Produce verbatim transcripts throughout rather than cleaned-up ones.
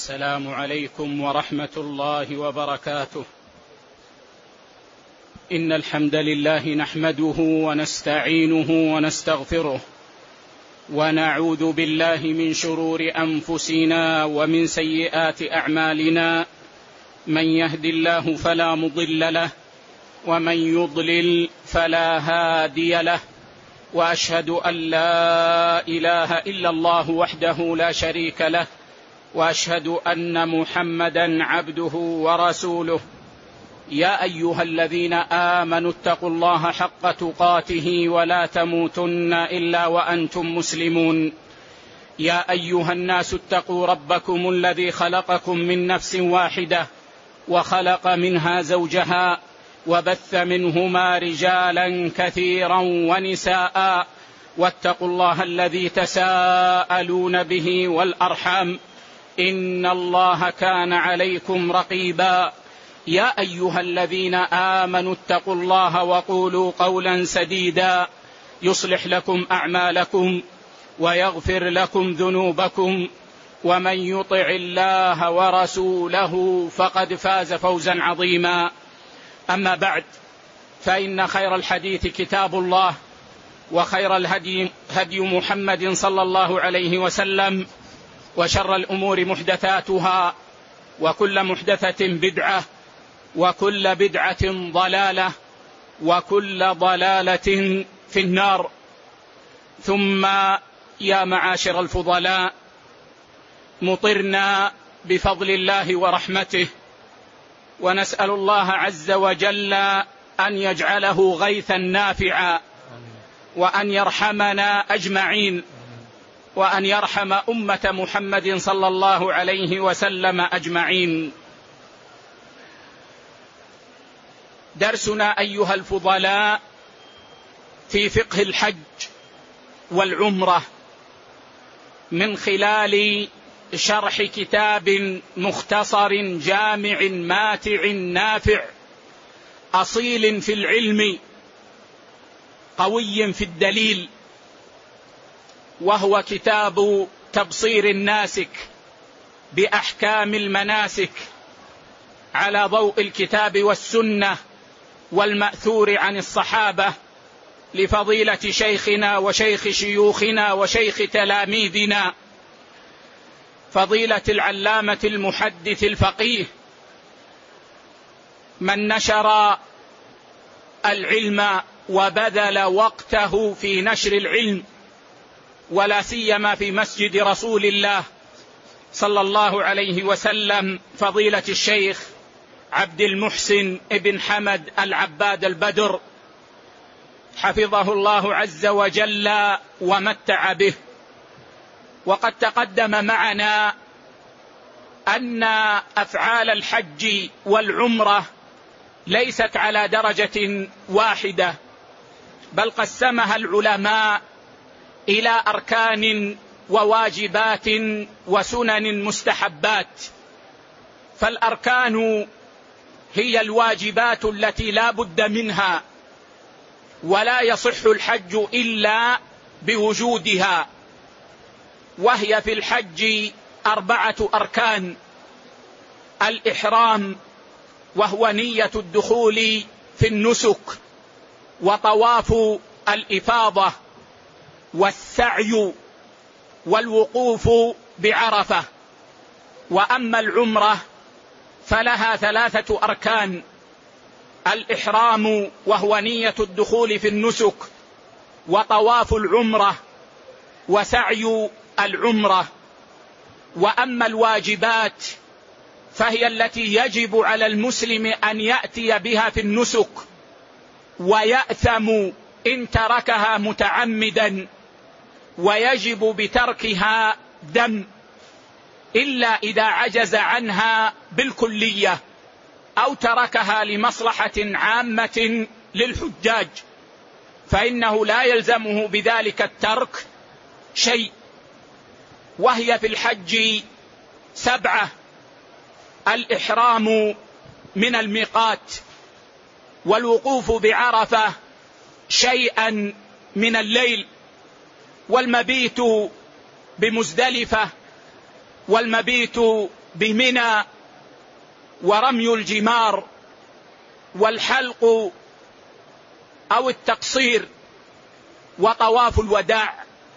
السلام عليكم ورحمة الله وبركاته. إن الحمد لله نحمده ونستعينه ونستغفره ونعوذ بالله من شرور أنفسنا ومن سيئات أعمالنا، من يهد الله فلا مضل له ومن يضلل فلا هادي له، وأشهد أن لا إله إلا الله وحده لا شريك له، وأشهد أن محمدا عبده ورسوله. يا أيها الذين آمنوا اتقوا الله حق تقاته ولا تموتن إلا وأنتم مسلمون. يا أيها الناس اتقوا ربكم الذي خلقكم من نفس واحدة وخلق منها زوجها وبث منهما رجالا كثيرا ونساء، واتقوا الله الذي تساءلون به والأرحام، إن الله كان عليكم رقيبا. يا أيها الذين آمنوا اتقوا الله وقولوا قولا سديدا يصلح لكم أعمالكم ويغفر لكم ذنوبكم، ومن يطع الله ورسوله فقد فاز فوزا عظيما. أما بعد، فإن خير الحديث كتاب الله، وخير الهدي هدي محمد صلى الله عليه وسلم، وشر الأمور محدثاتها، وكل محدثة بدعة، وكل بدعة ضلالة، وكل ضلالة في النار. ثم يا معاشر الفضلاء، مطرنا بفضل الله ورحمته، ونسأل الله عز وجل أن يجعله غيثا نافعا، وأن يرحمنا أجمعين، وأن يرحم أمة محمد صلى الله عليه وسلم أجمعين. درسنا أيها الفضلاء في فقه الحج والعمرة من خلال شرح كتاب مختصر جامع ماتع نافع، أصيل في العلم قوي في الدليل، وهو كتاب تبصير الناسك بأحكام المناسك على ضوء الكتاب والسنة والمأثور عن الصحابة، لفضيلة شيخنا وشيخ شيوخنا وشيخ تلاميذنا فضيلة العلامة المحدث الفقيه، من نشر العلم وبذل وقته في نشر العلم، ولا سيما في مسجد رسول الله صلى الله عليه وسلم، فضيلة الشيخ عبد المحسن ابن حمد العباد البدر، حفظه الله عز وجل ومتع به. وقد تقدم معنا أن أفعال الحج والعمرة ليست على درجة واحدة، بل قسمها العلماء إلى أركان وواجبات وسنن مستحبات. فالأركان هي الواجبات التي لا بد منها، ولا يصح الحج إلا بوجودها، وهي في الحج أربعة أركان: الإحرام، وهو نية الدخول في النسك، وطواف الإفاضة، والسعي، والوقوف بعرفة. وأما العمرة فلها ثلاثة أركان: الإحرام، وهو نية الدخول في النسك، وطواف العمرة، وسعي العمرة. وأما الواجبات فهي التي يجب على المسلم أن يأتي بها في النسك، ويأثم إن تركها متعمدا، ويجب بتركها دم، إلا إذا عجز عنها بالكلية أو تركها لمصلحة عامة للحجاج، فإنه لا يلزمه بذلك الترك شيء. وهي في الحج سبعة: الإحرام من الميقات، والوقوف بعرفة شيئا من الليل، والمبيت بمزدلفة، والمبيت بمنى ورمي الجمار والحلق أو التقصير وطواف الوداع،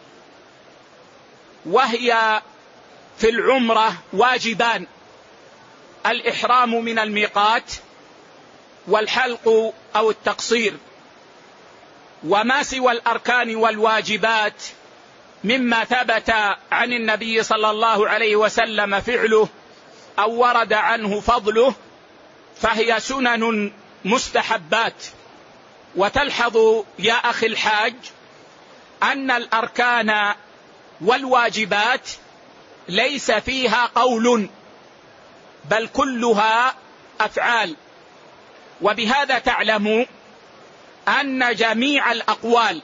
وهي في العمرة واجبان: الإحرام من الميقات والحلق أو التقصير. وما سوى الأركان والواجبات مما ثبت عن النبي صلى الله عليه وسلم فعله أو ورد عنه فضله فهي سنن مستحبات. وتلحظ يا أخي الحاج أن الأركان والواجبات ليس فيها قول بل كلها أفعال. وبهذا تعلم أن جميع الأقوال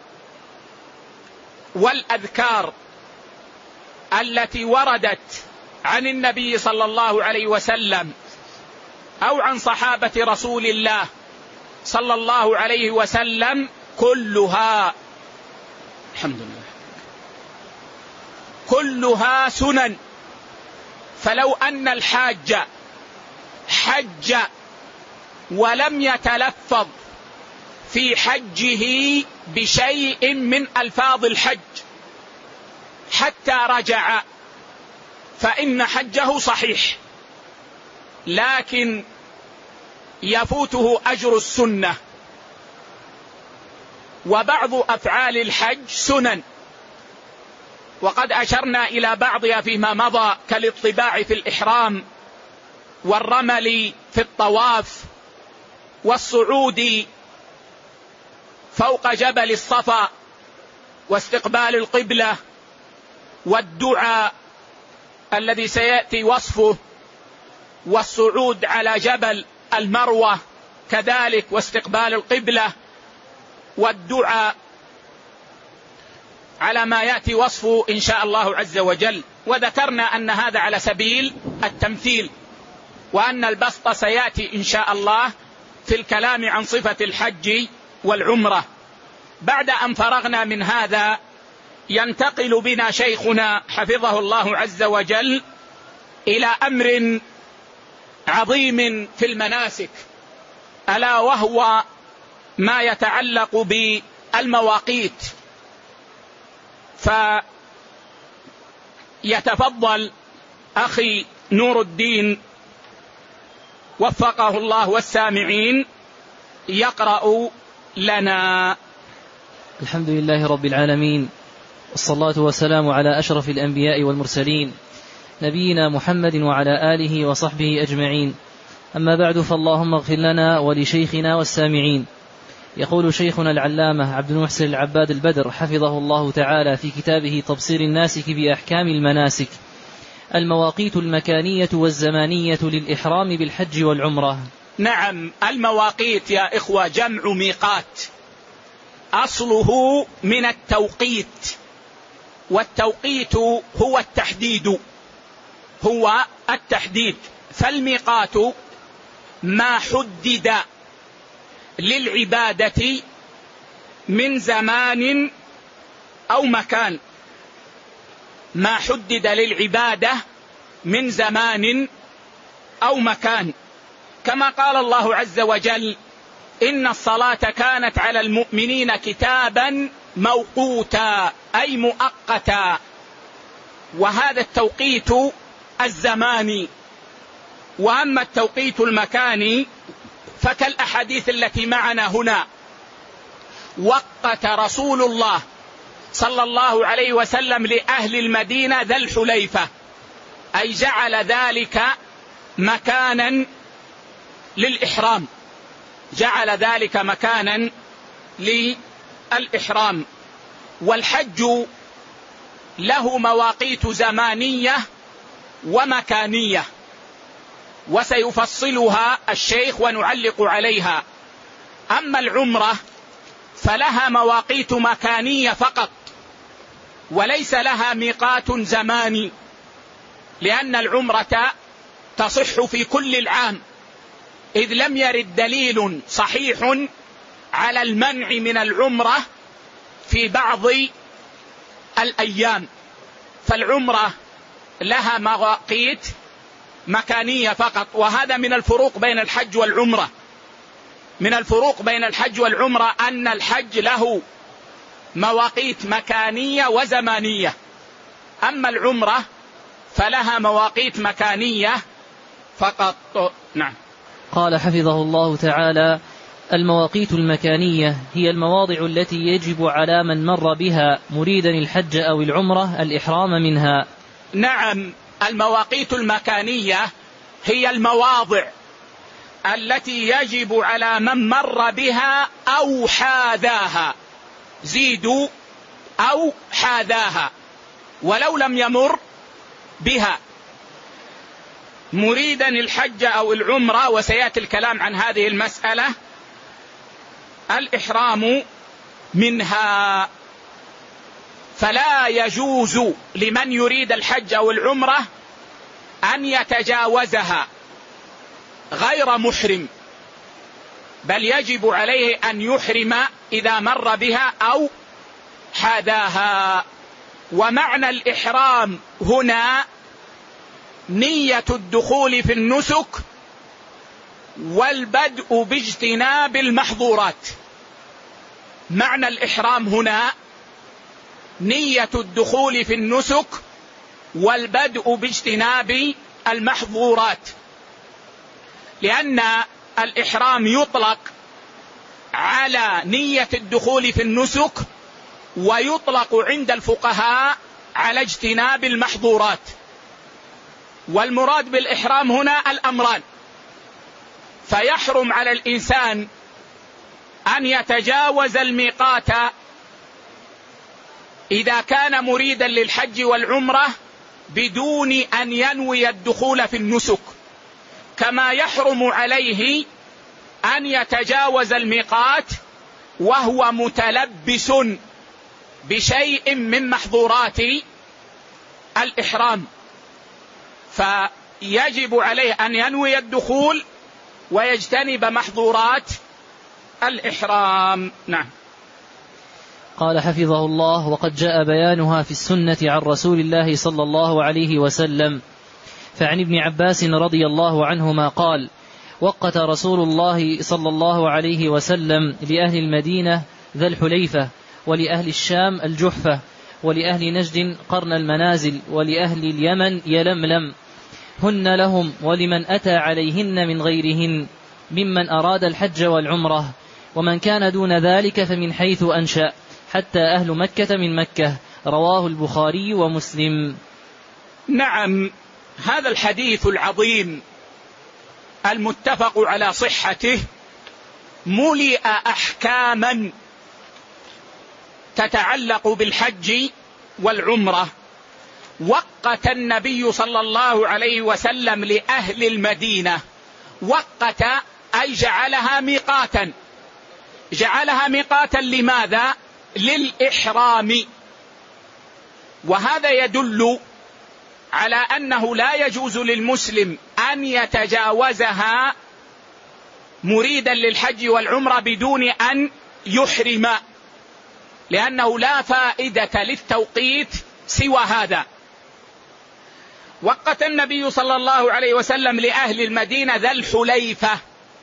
والأذكار التي وردت عن النبي صلى الله عليه وسلم أو عن صحابة رسول الله صلى الله عليه وسلم كلها الحمد لله كلها سنن. فلو أن الحاج حج ولم يتلفظ في حجه بشيء من ألفاظ الحج حتى رجع فإن حجه صحيح، لكن يفوته أجر السنة. وبعض أفعال الحج سنن، وقد أشرنا إلى بعضها فيما مضى كالاطباع في الإحرام والرمل في الطواف والصعود فوق جبل الصفا واستقبال القبلة والدعاء الذي سيأتي وصفه والصعود على جبل المروة كذلك واستقبال القبلة والدعاء على ما يأتي وصفه إن شاء الله عز وجل. وذكرنا أن هذا على سبيل التمثيل، وأن البسط سيأتي إن شاء الله في الكلام عن صفة الحج والعمرة. بعد أن فرغنا من هذا ينتقل بنا شيخنا حفظه الله عز وجل إلى أمر عظيم في المناسك، ألا وهو ما يتعلق بالمواقيت. فيتفضل أخي نور الدين وفقه الله والسامعين يقرأ لنا. الحمد لله رب العالمين، والصلاة والسلام على أشرف الأنبياء والمرسلين نبينا محمد وعلى آله وصحبه أجمعين. أما بعد، فاللهم اغفر لنا ولشيخنا والسامعين. يقول شيخنا العلامة عبد المحسن العباد البدر حفظه الله تعالى في كتابه تبصير الناسك بأحكام المناسك: المواقيت المكانية والزمانية للإحرام بالحج والعمرة. نعم، المواقيت يا إخوة جمع ميقات، أصله من التوقيت، والتوقيت هو التحديد هو التحديد فالميقات ما حدد للعبادة من زمان أو مكان، ما حدد للعبادة من زمان أو مكان، كما قال الله عز وجل: إن الصلاة كانت على المؤمنين كتابا موقوتا أي مؤقتا. وهذا التوقيت الزماني. وأما التوقيت المكاني فكالأحاديث التي معنا هنا: وقت رسول الله صلى الله عليه وسلم لأهل المدينة ذا الحليفة، أي جعل ذلك مكانا للإحرام، جعل ذلك مكانا للإحرام. والحج له مواقيت زمانية ومكانية، وسيفصلها الشيخ ونعلق عليها. أما العمرة فلها مواقيت مكانية فقط، وليس لها ميقات زماني، لأن العمرة تصح في كل العام، إذ لم يرد دليل صحيح على المنع من العمرة في بعض الأيام. فالعمرة لها مواقيت مكانية فقط. وهذا من الفروق بين الحج والعمرة، من الفروق بين الحج والعمرة أن الحج له مواقيت مكانية وزمانية، أما العمرة فلها مواقيت مكانية فقط. نعم. قال حفظه الله تعالى: المواقيت المكانية هي المواضع التي يجب على من مر بها مريدا الحج أو العمرة الإحرام منها. نعم، المواقيت المكانية هي المواضع التي يجب على من مر بها أو حاذاها، زيدوا أو حاذاها، ولو لم يمر بها مريدا الحج أو العمرة. وسيأتي الكلام عن هذه المسألة. الإحرام منها، فلا يجوز لمن يريد الحج أو العمرة أن يتجاوزها غير محرم، بل يجب عليه أن يحرم إذا مر بها أو حاذاها. ومعنى الإحرام هنا نية الدخول في النسك والبدء باجتناب المحظورات. معنى الإحرام هنا نية الدخول في النسك والبدء باجتناب المحظورات، لأن الإحرام يطلق على نية الدخول في النسك ويطلق عند الفقهاء على اجتناب المحظورات. والمراد بالإحرام هنا الأمران، فيحرم على الإنسان أن يتجاوز الميقات إذا كان مريدا للحج والعمرة بدون أن ينوي الدخول في النسك، كما يحرم عليه أن يتجاوز الميقات وهو متلبس بشيء من محظورات الإحرام، فيجب عليه أن ينوي الدخول ويجتنب محظورات الإحرام. نعم. قال حفظه الله: وقد جاء بيانها في السنة عن رسول الله صلى الله عليه وسلم. فعن ابن عباس رضي الله عنهما قال: وقت رسول الله صلى الله عليه وسلم لأهل المدينة ذا الحليفة، ولأهل الشام الجحفة، ولأهل نجد قرن المنازل، ولأهل اليمن يلملم، هن لهم ولمن أتى عليهن من غيرهن ممن أراد الحج والعمرة، ومن كان دون ذلك فمن حيث أنشأ، حتى أهل مكة من مكة. رواه البخاري ومسلم. نعم، هذا الحديث العظيم المتفق على صحته ملئ أحكاما تتعلق بالحج والعمرة. وقت النبي صلى الله عليه وسلم لأهل المدينة، وقت أي جعلها ميقاتا. جعلها ميقاتا لماذا؟ للإحرام. وهذا يدل على أنه لا يجوز للمسلم أن يتجاوزها مريدا للحج والعمرة بدون أن يحرم، لأنه لا فائدة للتوقيت سوى هذا. وقت النبي صلى الله عليه وسلم لأهل المدينة ذا الحليفة،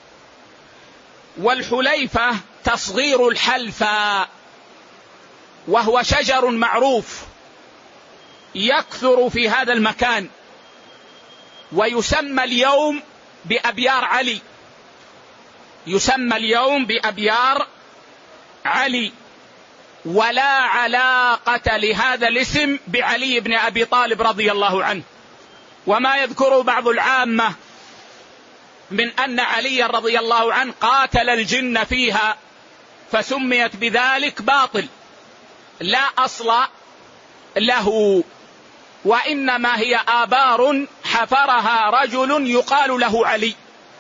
والحليفة تصغير الحلفة، وهو شجر معروف يكثر في هذا المكان، ويسمى اليوم بأبيار علي، يسمى اليوم بأبيار علي، ولا علاقة لهذا الاسم بعلي بن أبي طالب رضي الله عنه. وما يذكر بعض العامة من أن علي رضي الله عنه قاتل الجن فيها فسميت بذلك باطل، لا أصل له، وإنما هي آبار حفرها رجل يقال له علي،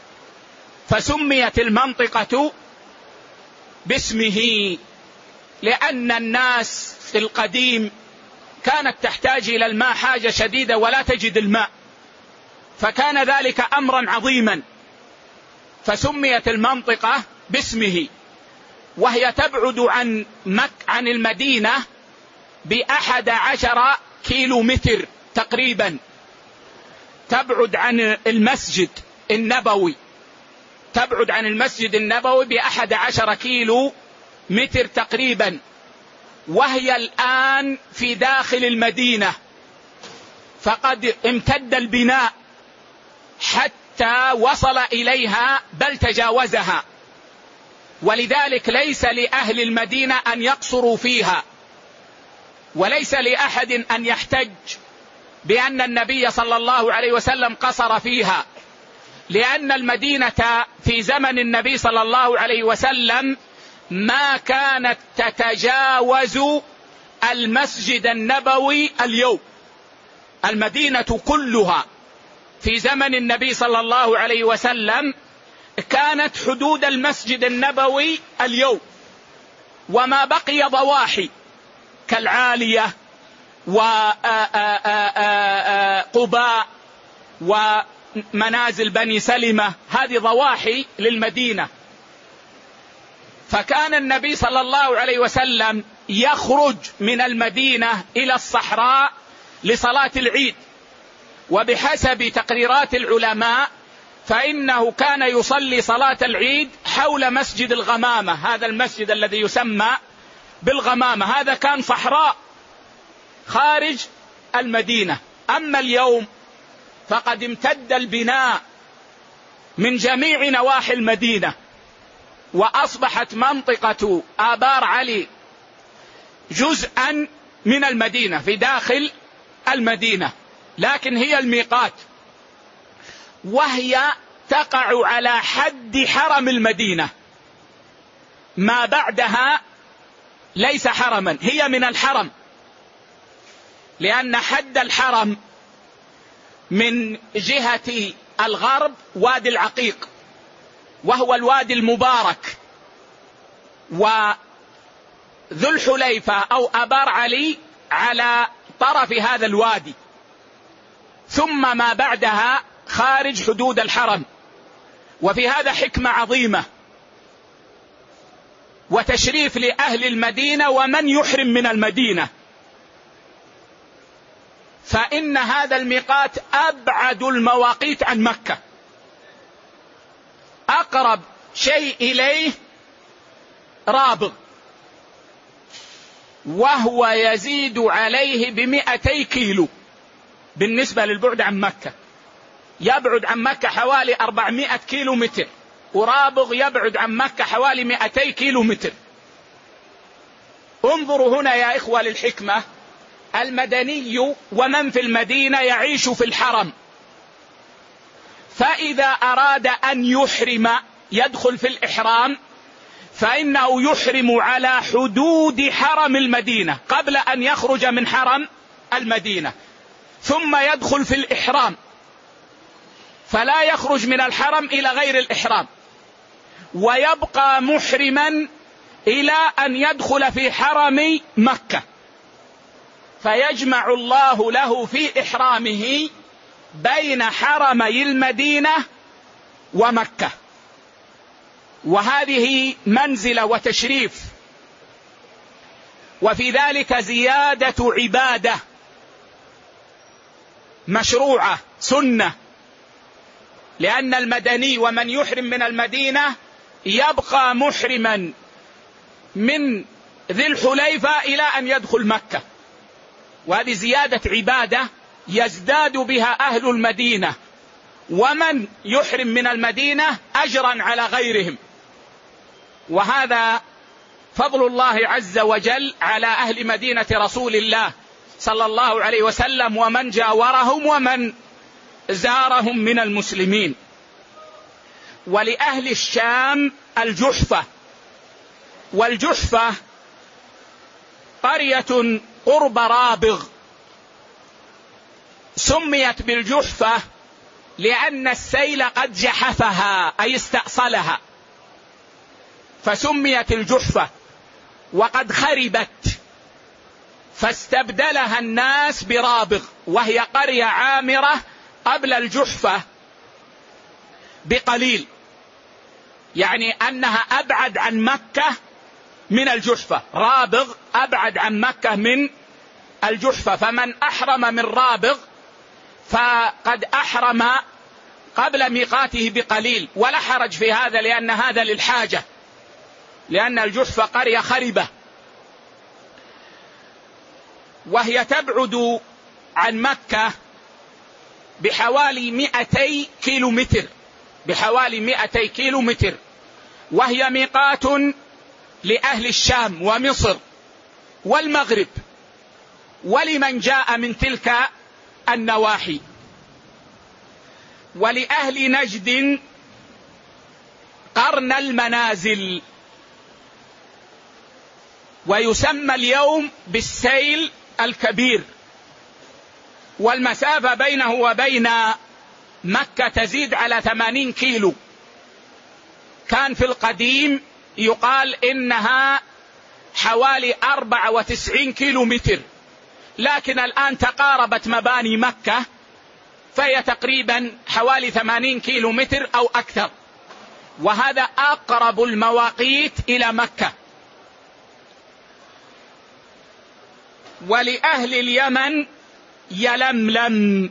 فسميت المنطقة باسمه، لأن الناس في القديم كانت تحتاج إلى الماء حاجة شديدة ولا تجد الماء، فكان ذلك أمرا عظيما، فسميت المنطقة باسمه. وهي تبعد عن مك عن المدينة بأحد عشر كيلو متر تقريبا، تبعد عن المسجد النبوي تبعد عن المسجد النبوي بأحد عشر كيلو متر تقريبا، وهي الآن في داخل المدينة، فقد امتد البناء حتى وصل إليها بل تجاوزها، ولذلك ليس لأهل المدينة أن يقصروا فيها، وليس لأحد أن يحتج بأن النبي صلى الله عليه وسلم قصر فيها، لأن المدينة في زمن النبي صلى الله عليه وسلم ما كانت تتجاوز المسجد النبوي اليوم. المدينة كلها في زمن النبي صلى الله عليه وسلم كانت حدود المسجد النبوي اليوم، وما بقي ضواحي كالعالية وقباء ومنازل بني سلمة، هذه ضواحي للمدينة. فكان النبي صلى الله عليه وسلم يخرج من المدينة إلى الصحراء لصلاة العيد، وبحسب تقريرات العلماء فإنه كان يصلي صلاة العيد حول مسجد الغمامة، هذا المسجد الذي يسمى بالغمامة، هذا كان صحراء خارج المدينة. أما اليوم فقد امتد البناء من جميع نواحي المدينة، وأصبحت منطقة آبار علي جزءا من المدينة في داخل المدينة، لكن هي الميقات، وهي تقع على حد حرم المدينة، ما بعدها ليس حرما، هي من الحرم، لأن حد الحرم من جهة الغرب وادي العقيق، وهو الوادي المبارك، وذو الحليفة أو آبار علي على طرف هذا الوادي، ثم ما بعدها خارج حدود الحرم. وفي هذا حكمة عظيمة وتشريف لأهل المدينة ومن يحرم من المدينة، فإن هذا الميقات أبعد المواقيت عن مكة، أقرب شيء إليه رابغ، وهو يزيد عليه بمئتي كيلو بالنسبة للبعد عن مكة، يبعد عن مكة حوالي أربعمائة كيلو متر، ورابغ يبعد عن مكة حوالي مئتي كيلو متر. انظروا هنا يا إخوة للحكمة، المدني ومن في المدينة يعيش في الحرم، فإذا أراد أن يحرم يدخل في الإحرام، فإنه يحرم على حدود حرم المدينة قبل أن يخرج من حرم المدينة، ثم يدخل في الإحرام، فلا يخرج من الحرم إلى غير الإحرام، ويبقى محرما إلى أن يدخل في حرم مكة، فيجمع الله له في إحرامه بين حرمي المدينة ومكة، وهذه منزلة وتشريف، وفي ذلك زيادة عبادة مشروعة سنة، لأن المدني ومن يحرم من المدينة يبقى محرما من ذي الحليفة إلى أن يدخل مكة، وهذه زيادة عبادة يزداد بها أهل المدينة ومن يحرم من المدينة أجرا على غيرهم، وهذا فضل الله عز وجل على أهل مدينة رسول الله صلى الله عليه وسلم ومن جاورهم ومن زارهم من المسلمين. ولأهل الشام الجحفة، والجحفة قرية قرب رابغ، سميت بالجحفة لأن السيل قد جحفها أي استأصلها، فسميت الجحفة، وقد خربت فاستبدلها الناس برابغ، وهي قرية عامرة قبل الجحفة بقليل، يعني أنها أبعد عن مكة من الجحفة، رابغ أبعد عن مكة من الجحفة، فمن أحرم من رابغ فقد أحرم قبل ميقاته بقليل، ولا حرج في هذا، لأن هذا للحاجة، لأن الجحفة قرية خربة، وهي تبعد عن مكة بحوالي مئتي كيلو متر، بحوالي مئتي كيلو متر، وهي ميقات لأهل الشام ومصر والمغرب ولمن جاء من تلك النواحي. ولأهل نجد قرن المنازل، ويسمى اليوم بالسيل الكبير، والمسافة بينه وبين مكة تزيد على ثمانين كيلو. كان في القديم يقال إنها حوالي أربعة وتسعين كيلو متر، لكن الآن تقاربت مباني مكة، فهي تقريبا حوالي ثمانين كيلو متر أو أكثر، وهذا أقرب المواقيت إلى مكة. ولأهل اليمن يلملم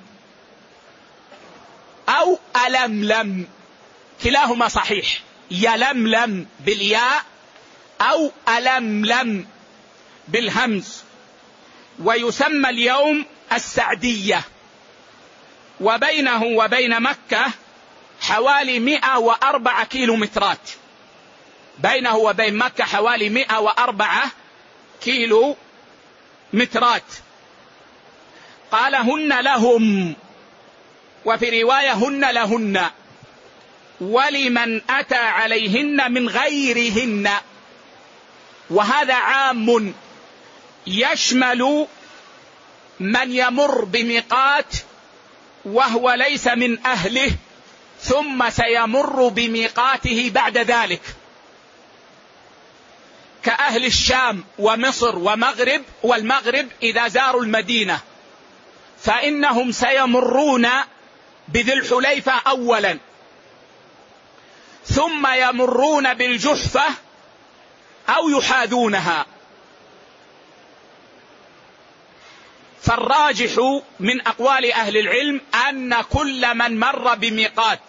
أو ألملم، كلاهما صحيح، يلملم بالياء أو ألملم بالهمز، ويسمى اليوم السعدية. وبينه وبين مكة حوالي مئة وأربعة كيلو مترات، بينه وبين مكة حوالي مئة وأربعة كيلو مترات. قال هن لهم، وفي رواية هن لهن، ولمن أتى عليهن من غيرهن، وهذا عام يشمل من يمر بميقات وهو ليس من أهله ثم سيمر بميقاته بعد ذلك، كأهل الشام ومصر ومغرب والمغرب إذا زاروا المدينة فإنهم سيمرون بذي الحليفة أولا، ثم يمرون بالجحفة أو يحاذونها. فالراجح من أقوال أهل العلم أن كل من مر بميقات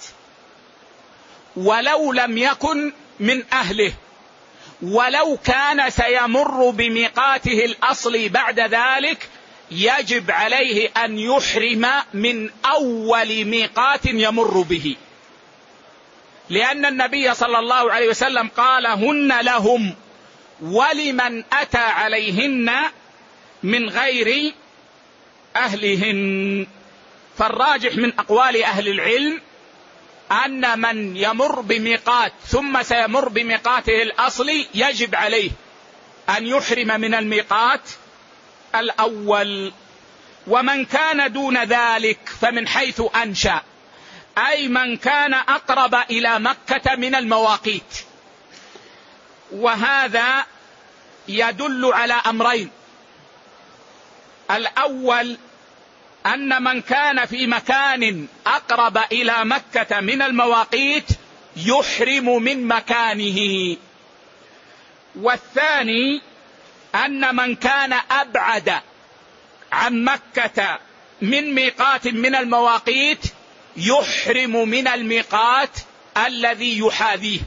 ولو لم يكن من أهله، ولو كان سيمر بميقاته الأصلي بعد ذلك، يجب عليه أن يحرم من أول ميقات يمر به، لأن النبي صلى الله عليه وسلم قال هن لهم ولمن أتى عليهن من غير أهلهن. فالراجح من أقوال أهل العلم أن من يمر بميقات ثم سيمر بميقاته الأصلي يجب عليه أن يحرم من الميقات الأول. ومن كان دون ذلك فمن حيث أنشأ، أي من كان أقرب إلى مكة من المواقيت. وهذا يدل على أمرين: الأول أن من كان في مكان أقرب إلى مكة من المواقيت يحرم من مكانه، والثاني أن من كان أبعد عن مكة من ميقات من المواقيت يحرم من الميقات الذي يحاذيه.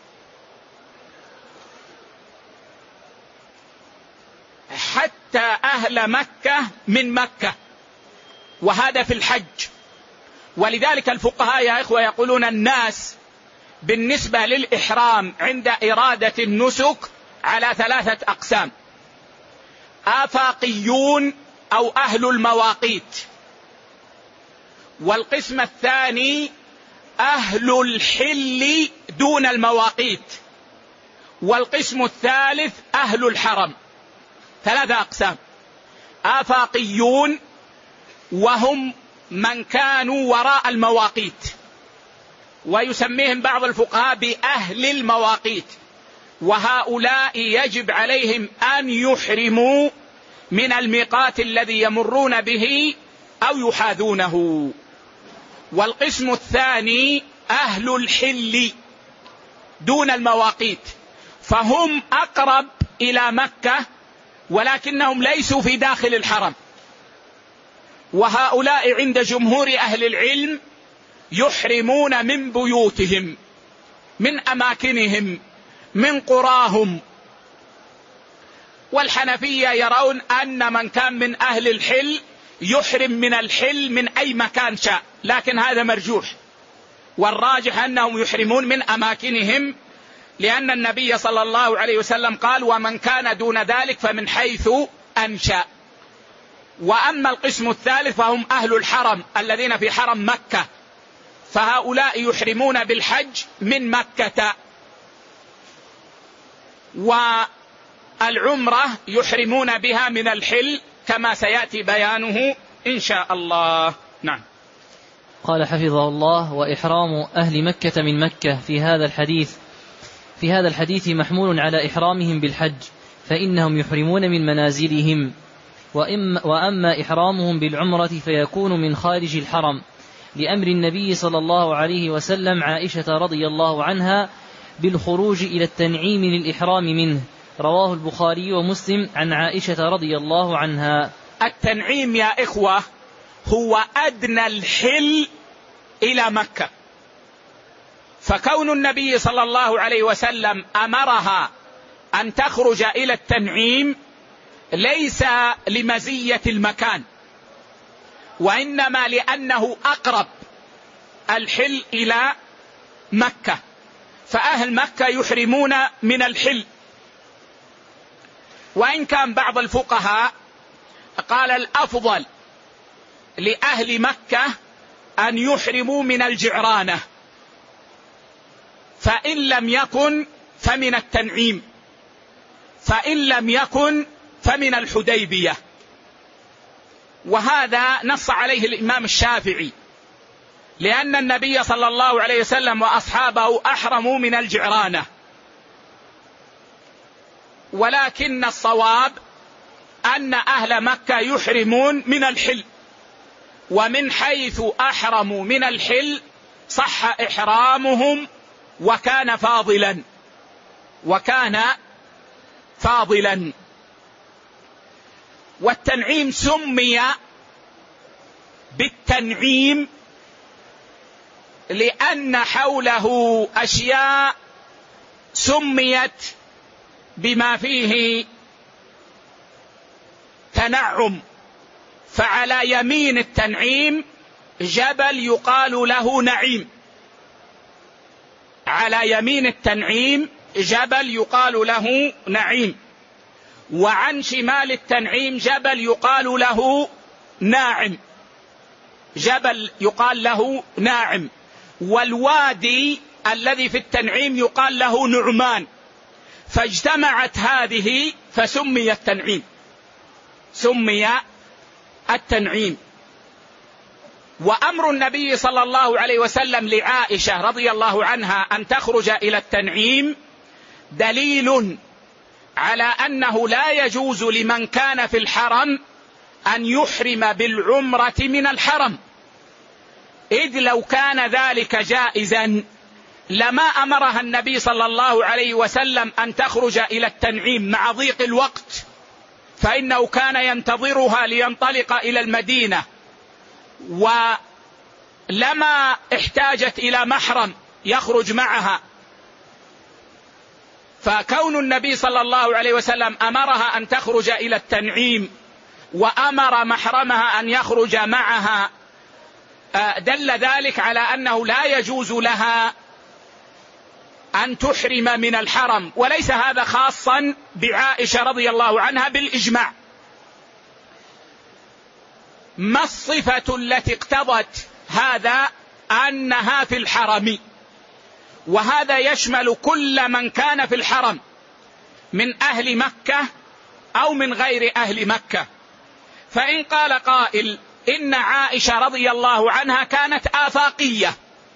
حتى أهل مكة من مكة، وهذا في الحج. ولذلك الفقهاء يا إخوة يقولون الناس بالنسبة للإحرام عند إرادة النسك على ثلاثة أقسام: آفاقيون أو أهل المواقيت، والقسم الثاني أهل الحل دون المواقيت، والقسم الثالث أهل الحرم. ثلاثة أقسام: آفاقيون وهم من كانوا وراء المواقيت، ويسميهم بعض الفقهاء بأهل المواقيت، وهؤلاء يجب عليهم أن يحرموا من الميقات الذي يمرون به أو يحاذونه. والقسم الثاني أهل الحل دون المواقيت، فهم أقرب إلى مكة ولكنهم ليسوا في داخل الحرم، وهؤلاء عند جمهور أهل العلم يحرمون من بيوتهم، من أماكنهم، من قراهم. والحنفية يرون أن من كان من أهل الحل يحرم من الحل من أي مكان شاء، لكن هذا مرجوح، والراجح أنهم يحرمون من أماكنهم، لأن النبي صلى الله عليه وسلم قال: ومن كان دون ذلك فمن حيث أنشأ. وأما القسم الثالث فهم أهل الحرم الذين في حرم مكة، فهؤلاء يحرمون بالحج من مكة، والعمرة يحرمون بها من الحل كما سيأتي بيانه إن شاء الله. نعم. قال حفظه الله: وإحرام أهل مكة من مكة في هذا الحديث في هذا الحديث محمول على إحرامهم بالحج، فإنهم يحرمون من منازلهم، وأما إحرامهم بالعمرة فيكون من خارج الحرم، لأمر النبي صلى الله عليه وسلم عائشة رضي الله عنها بالخروج إلى التنعيم للإحرام منه. رواه البخاري ومسلم عن عائشة رضي الله عنها. التنعيم يا إخوة هو أدنى الحل إلى مكة، فكون النبي صلى الله عليه وسلم أمرها أن تخرج إلى التنعيم ليس لمزية المكان، وإنما لأنه أقرب الحل إلى مكة، فأهل مكة يحرمون من الحل. وإن كان بعض الفقهاء قال الأفضل لأهل مكة أن يحرموا من الجعرانة، فإن لم يكن فمن التنعيم، فإن لم يكن فمن الحديبية. وهذا نص عليه الإمام الشافعي، لأن النبي صلى الله عليه وسلم وأصحابه أحرموا من الجعرانة. ولكن الصواب أن أهل مكة يحرمون من الحل، ومن حيث أحرموا من الحل صح إحرامهم وكان فاضلا وكان فاضلا. والتنعيم سمي بالتنعيم لأن حوله أشياء سميت بما فيه تنعم. فعلى يمين التنعيم جبل يقال له نعيم، على يمين التنعيم جبل يقال له نعيم، وعن شمال التنعيم جبل يقال له ناعم، جبل يقال له ناعم. والوادي الذي في التنعيم يقال له نعمان، فاجتمعت هذه فسمي التنعيم، سمي التنعيم. وأمر النبي صلى الله عليه وسلم لعائشة رضي الله عنها أن تخرج إلى التنعيم دليل على أنه لا يجوز لمن كان في الحرم أن يحرم بالعمرة من الحرم، إذ لو كان ذلك جائزا لما أمرها النبي صلى الله عليه وسلم أن تخرج إلى التنعيم مع ضيق الوقت، فإنه كان ينتظرها لينطلق إلى المدينة، ولما احتاجت إلى محرم يخرج معها. فكون النبي صلى الله عليه وسلم أمرها أن تخرج إلى التنعيم وأمر محرمها أن يخرج معها دل ذلك على أنه لا يجوز لها أن تحرم من الحرم. وليس هذا خاصا بعائشة رضي الله عنها بالإجماع. ما الصفة التي اقتضت هذا؟ أنها في الحرم، وهذا يشمل كل من كان في الحرم من أهل مكة أو من غير أهل مكة. فإن قال قائل إن عائشة رضي الله عنها كانت آفاقية،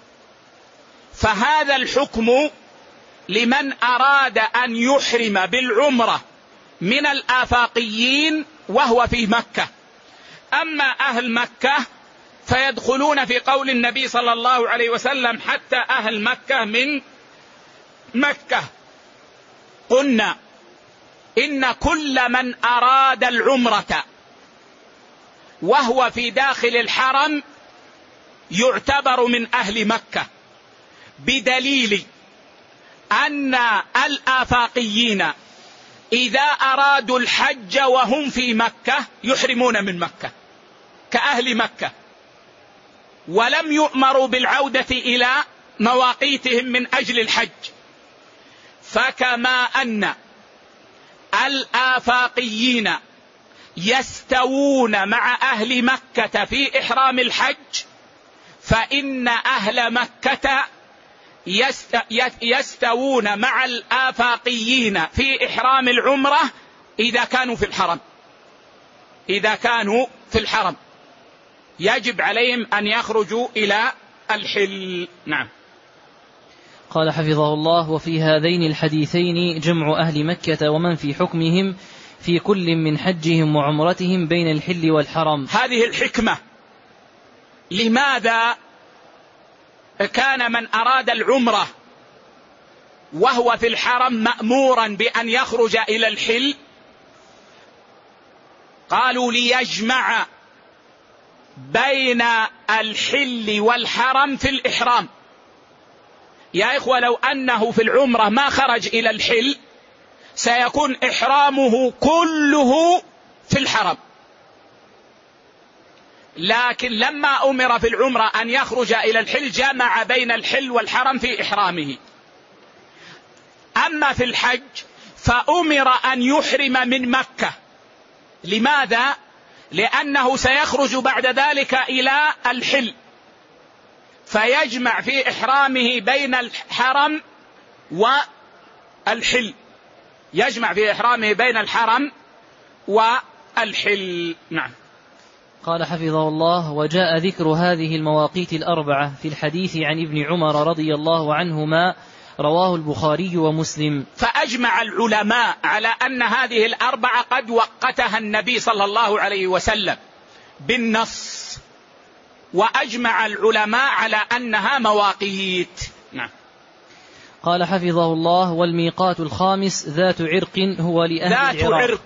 فهذا الحكم لمن أراد أن يحرم بالعمرة من الآفاقيين وهو في مكة. أما أهل مكة فيدخلون في قول النبي صلى الله عليه وسلم حتى أهل مكة من مكة. قلنا إن كل من أراد العمرة وهو في داخل الحرم يعتبر من أهل مكة، بدليل أن الآفاقيين إذا أرادوا الحج وهم في مكة يحرمون من مكة كأهل مكة، ولم يؤمروا بالعودة إلى مواقيتهم من أجل الحج. فكما أن الآفاقيين يستوون مع أهل مكة في إحرام الحج، فإن أهل مكة يستوون مع الآفاقيين في إحرام العمرة إذا كانوا في الحرم. إذا كانوا في الحرم يجب عليهم أن يخرجوا إلى الحل. نعم. قال حفظه الله: وفي هذين الحديثين جمع أهل مكة ومن في حكمهم في كل من حجهم وعمرتهم بين الحل والحرم. هذه الحكمة. لماذا كان من أراد العمرة وهو في الحرم مأمورا بأن يخرج إلى الحل؟ قالوا ليجمع بين الحل والحرم في الإحرام. يا إخوة، لو أنه في العمرة ما خرج إلى الحل سيكون إحرامه كله في الحرم، لكن لما أمر في العمرة أن يخرج إلى الحل جمع بين الحل والحرم في إحرامه. أما في الحج فأمر أن يحرم من مكة. لماذا؟ لأنه سيخرج بعد ذلك إلى الحل، فيجمع في إحرامه بين الحرم والحل، يجمع في إحرامه بين الحرم والحل. نعم. قال حفظه الله: وجاء ذكر هذه المواقيت الأربعة في الحديث عن ابن عمر رضي الله عنهما، رواه البخاري ومسلم. فأجمع العلماء على أن هذه الأربعة قد وقتها النبي صلى الله عليه وسلم بالنص، وأجمع العلماء على أنها مواقيت. نعم. قال حفظه الله: والميقات الخامس ذات عرق هو لأهل ذات العراق. عرق.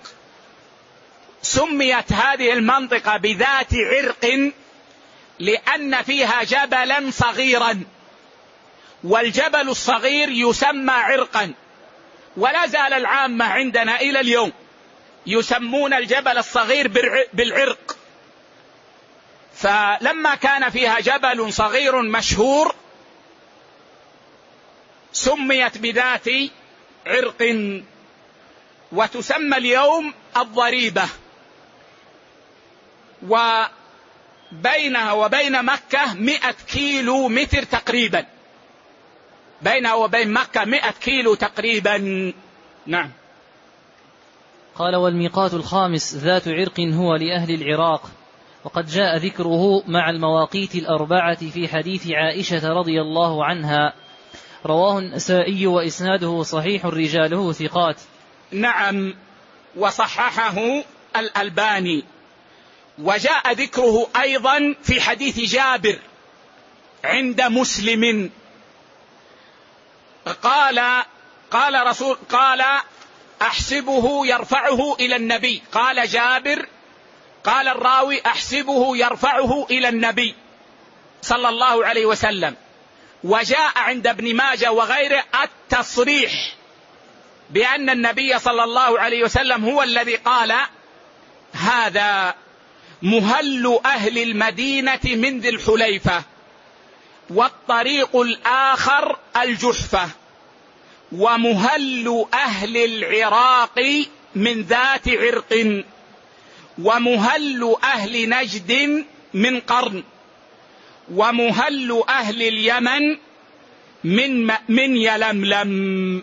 سميت هذه المنطقة بذات عرق لأن فيها جبلا صغيرا، والجبل الصغير يسمى عرقا، ولا زال العامة عندنا إلى اليوم يسمون الجبل الصغير بالعرق. فلما كان فيها جبل صغير مشهور سميت بذات عرق، وتسمى اليوم الضريبة. وبينها وبين مكة مئة كيلو متر تقريبا، بينها وبين مكة مئة كيلو تقريبا. نعم. قال: والميقات الخامس ذات عرق هو لأهل العراق، وقد جاء ذكره مع المواقيت الأربعة في حديث عائشة رضي الله عنها، رواه النسائي وإسناده صحيح رجاله ثقات. نعم، وصححه الألباني. وجاء ذكره أيضا في حديث جابر عند مسلم، قال قال رسول قال أحسبه يرفعه إلى النبي. قال جابر، قال الراوي أحسبه يرفعه إلى النبي صلى الله عليه وسلم. وجاء عند ابن ماجه وغيره التصريح بأن النبي صلى الله عليه وسلم هو الذي قال هذا مهل أهل المدينة من ذي الحليفة، والطريق الآخر الجحفة، ومهل أهل العراق من ذات عرق، ومهل أهل نجد من قرن، ومهل أهل اليمن من من يلملم.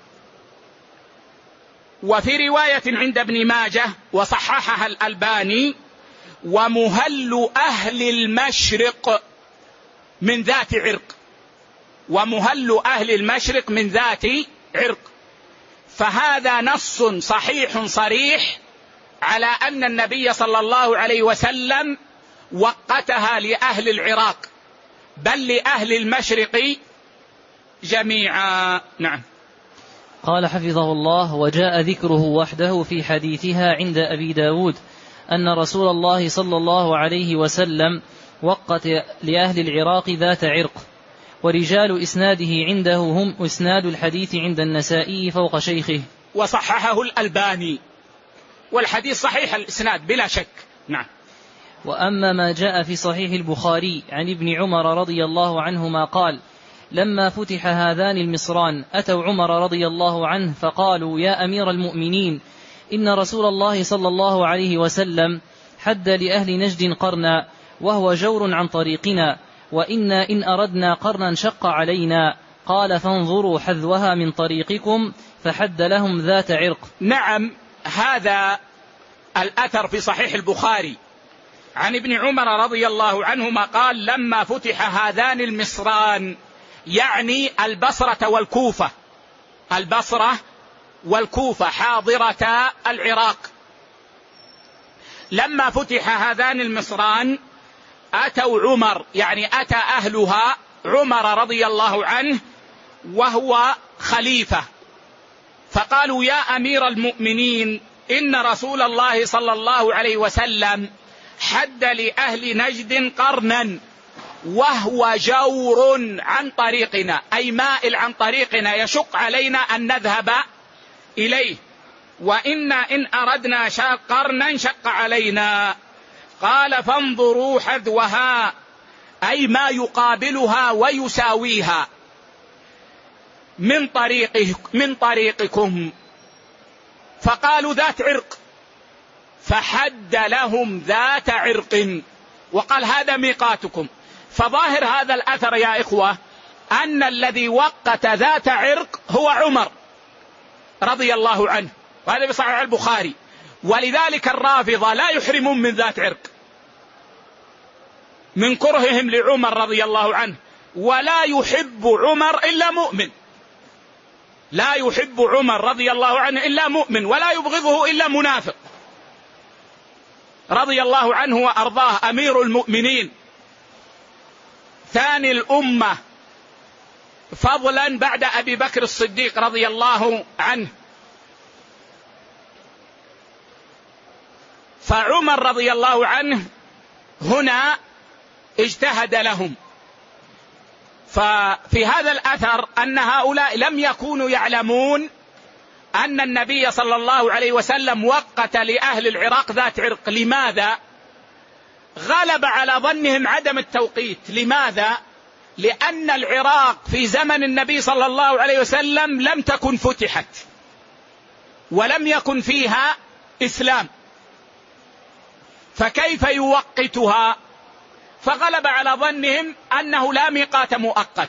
وفي رواية عند ابن ماجه وصححها الألباني: ومهل أهل المشرق من ذات عرق، ومهل أهل المشرق من ذات عرق. فهذا نص صحيح صريح على أن النبي صلى الله عليه وسلم وقتها لأهل العراق، بل لأهل المشرق جميعا. نعم. قال حفظه الله: وجاء ذكره وحده في حديثها عند أبي داود أن رسول الله صلى الله عليه وسلم وقت لأهل العراق ذات عرق، ورجال إسناده عنده هم إسناد الحديث عند النسائي فوق شيخه. وصححه الألباني، والحديث صحيح الإسناد بلا شك. نعم. وأما ما جاء في صحيح البخاري عن ابن عمر رضي الله عنهما قال: لما فتح هذان المصران أتوا عمر رضي الله عنه فقالوا: يا أمير المؤمنين، إن رسول الله صلى الله عليه وسلم حد لأهل نجد قرنا، وهو جور عن طريقنا، وإنا إن أردنا قرنا شق علينا. قال: فانظروا حذوها من طريقكم، فحد لهم ذات عرق. نعم، هذا الأثر في صحيح البخاري عن ابن عمر رضي الله عنهما قال: لما فتح هذان المصران، يعني البصرة والكوفة، البصرة والكوفة حاضرة العراق. لما فتح هذان المصران أتوا عمر، يعني أتى أهلها عمر رضي الله عنه وهو خليفة، فقالوا: يا أمير المؤمنين، إن رسول الله صلى الله عليه وسلم حد لأهل نجد قرنا، وهو جور عن طريقنا، أي مائل عن طريقنا، يشق علينا أن نذهب إليه، وإنا إن أردنا قرنا شق علينا. قال: فانظروا حذوها، أي ما يقابلها ويساويها، من طريقه من طريقكم. فقالوا: ذات عرق، فحد لهم ذات عرق، وقال: هذا ميقاتكم. فظاهر هذا الأثر يا إخوة أن الذي وقت ذات عرق هو عمر رضي الله عنه، وهذا بصحيح البخاري. ولذلك الرافضة لا يحرمون من ذات عرق من كرههم لعمر رضي الله عنه، ولا يحب عمر إلا مؤمن، لا يحب عمر رضي الله عنه إلا مؤمن، ولا يبغضه إلا منافق رضي الله عنه وأرضاه، أمير المؤمنين، ثاني الأمة فضلا بعد أبي بكر الصديق رضي الله عنه. فعمر رضي الله عنه هنا اجتهد لهم. ففي هذا الأثر أن هؤلاء لم يكونوا يعلمون أن النبي صلى الله عليه وسلم وقت لأهل العراق ذات عرق. لماذا؟ غلب على ظنهم عدم التوقيت. لماذا؟ لأن العراق في زمن النبي صلى الله عليه وسلم لم تكن فتحت، ولم يكن فيها إسلام، فكيف يوقتها؟ فغلب على ظنهم أنه لا ميقات مؤقت.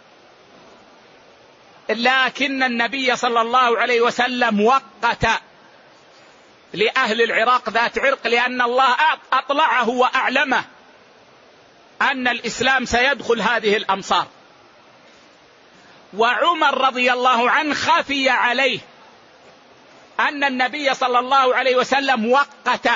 لكن النبي صلى الله عليه وسلم وقت لأهل العراق ذات عرق، لأن الله أطلعه وأعلمه أن الإسلام سيدخل هذه الأمصار. وعمر رضي الله عنه خفي عليه أن النبي صلى الله عليه وسلم وقت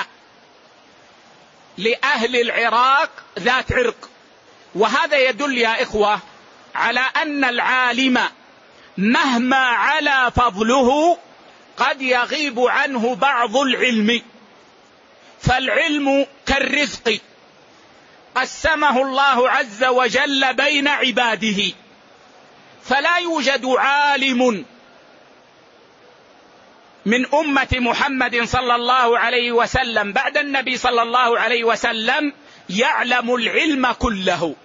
لأهل العراق ذات عرق. وهذا يدل يا إخوة على أن العالم مهما علا فضله قد يغيب عنه بعض العلم، فالعلم كالرزق قسمه الله عز وجل بين عباده، فلا يوجد عالم من أمة محمد صلى الله عليه وسلم بعد النبي صلى الله عليه وسلم يعلم العلم كله،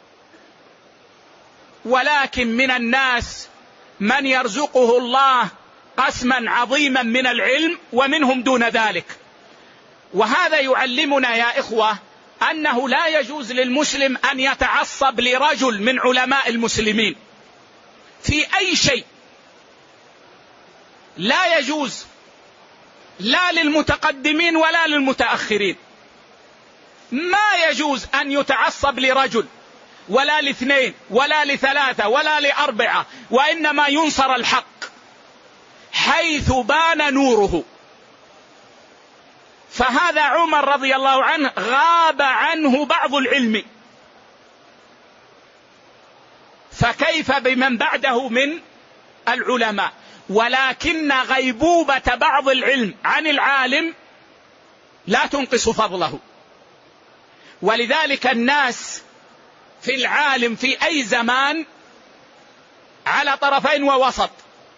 ولكن من الناس من يرزقه الله قسما عظيما من العلم ومنهم دون ذلك. وهذا يعلمنا يا إخوة أنه لا يجوز للمسلم أن يتعصب لرجل من علماء المسلمين في أي شيء، لا يجوز، لا للمتقدمين ولا للمتأخرين. ما يجوز أن يتعصب لرجل ولا لاثنين ولا لثلاثة ولا لأربعة، وإنما ينصر الحق حيث بان نوره. فهذا عمر رضي الله عنه غاب عنه بعض العلم، فكيف بمن بعده من العلماء؟ ولكن غيبوبة بعض العلم عن العالم لا تنقص فضله. ولذلك الناس في العالم في أي زمان على طرفين ووسط.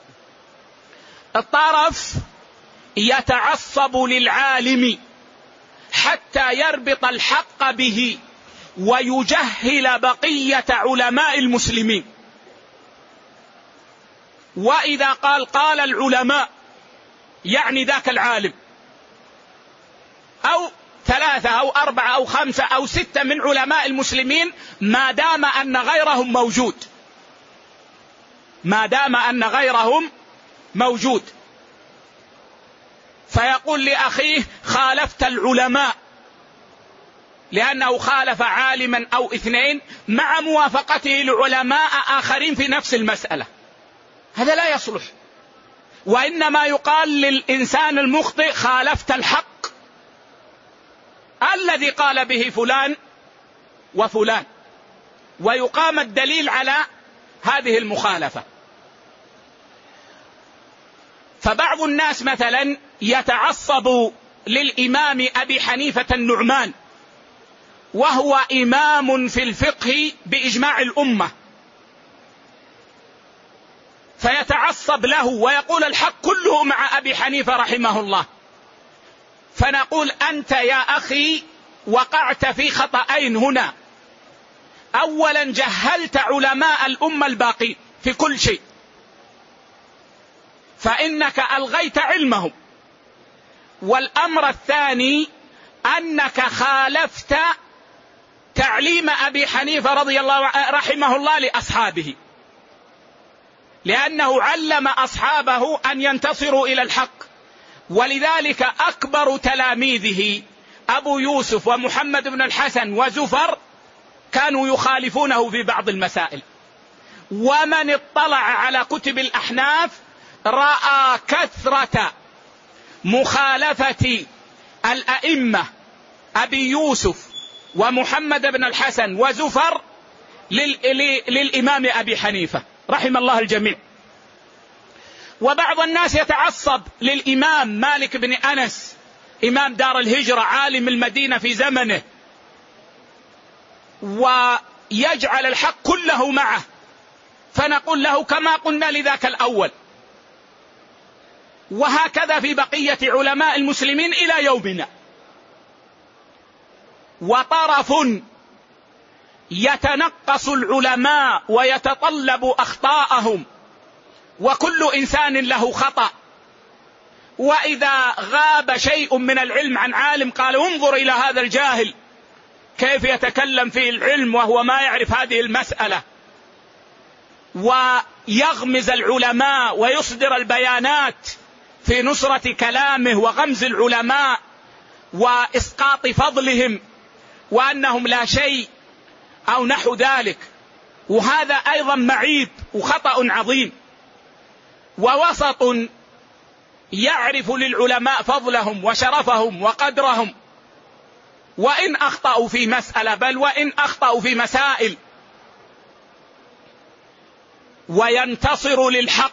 الطرف يتعصب للعالم حتى يربط الحق به ويجهل بقية علماء المسلمين، وإذا قال قال العلماء يعني ذاك العالم، أو ثلاثة أو أربعة أو خمسة أو ستة من علماء المسلمين، ما دام أن غيرهم موجود، ما دام أن غيرهم موجود، فيقول لأخيه خالفت العلماء لأنه خالف عالما أو اثنين مع موافقته لعلماء آخرين في نفس المسألة. هذا لا يصلح، وإنما يقال للإنسان المخطئ خالفت الحق الذي قال به فلان وفلان، ويقام الدليل على هذه المخالفة. فبعض الناس مثلا يتعصب للإمام أبي حنيفة النعمان وهو إمام في الفقه بإجماع الأمة، فيتعصب له ويقول الحق كله مع أبي حنيفة رحمه الله. فنقول أنت يا أخي وقعت في خطأين هنا. أولا جهلت علماء الأمة الباقين في كل شيء، فإنك ألغيت علمهم. والأمر الثاني أنك خالفت تعليم أبي حنيفة رضي الله رحمه الله لأصحابه، لأنه علم أصحابه أن ينتصروا إلى الحق. ولذلك أكبر تلاميذه أبو يوسف ومحمد بن الحسن وزفر كانوا يخالفونه في بعض المسائل. ومن اطلع على كتب الأحناف رأى كثرة مخالفة الأئمة أبي يوسف ومحمد بن الحسن وزفر للإمام أبي حنيفة رحم الله الجميع. وبعض الناس يتعصب للإمام مالك بن أنس إمام دار الهجرة عالم المدينة في زمنه، ويجعل الحق كله معه، فنقول له كما قلنا لذاك الأول. وهكذا في بقية علماء المسلمين إلى يومنا. وطرف يتنقص العلماء ويتطلب أخطاءهم، وكل إنسان له خطأ، وإذا غاب شيء من العلم عن عالم قال انظر إلى هذا الجاهل كيف يتكلم في العلم وهو ما يعرف هذه المسألة، ويغمز العلماء ويصدر البيانات في نصرة كلامه وغمز العلماء وإسقاط فضلهم وأنهم لا شيء أو نحو ذلك. وهذا أيضا معيب وخطأ عظيم. ووسط يعرف للعلماء فضلهم وشرفهم وقدرهم، وإن أخطأوا في مسألة، بل وإن أخطأوا في مسائل، وينتصر للحق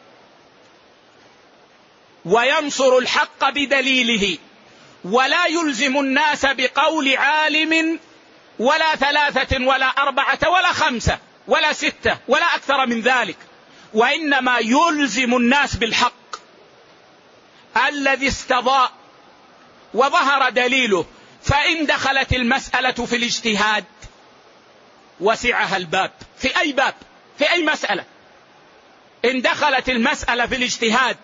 وينصر الحق بدليله، ولا يلزم الناس بقول عالم ولا ثلاثة ولا أربعة ولا خمسة ولا ستة ولا أكثر من ذلك، وإنما يلزم الناس بالحق الذي استضاء وظهر دليله. فإن دخلت المسألة في الاجتهاد وسعها الباب، في أي باب في أي مسألة، إن دخلت المسألة في الاجتهاد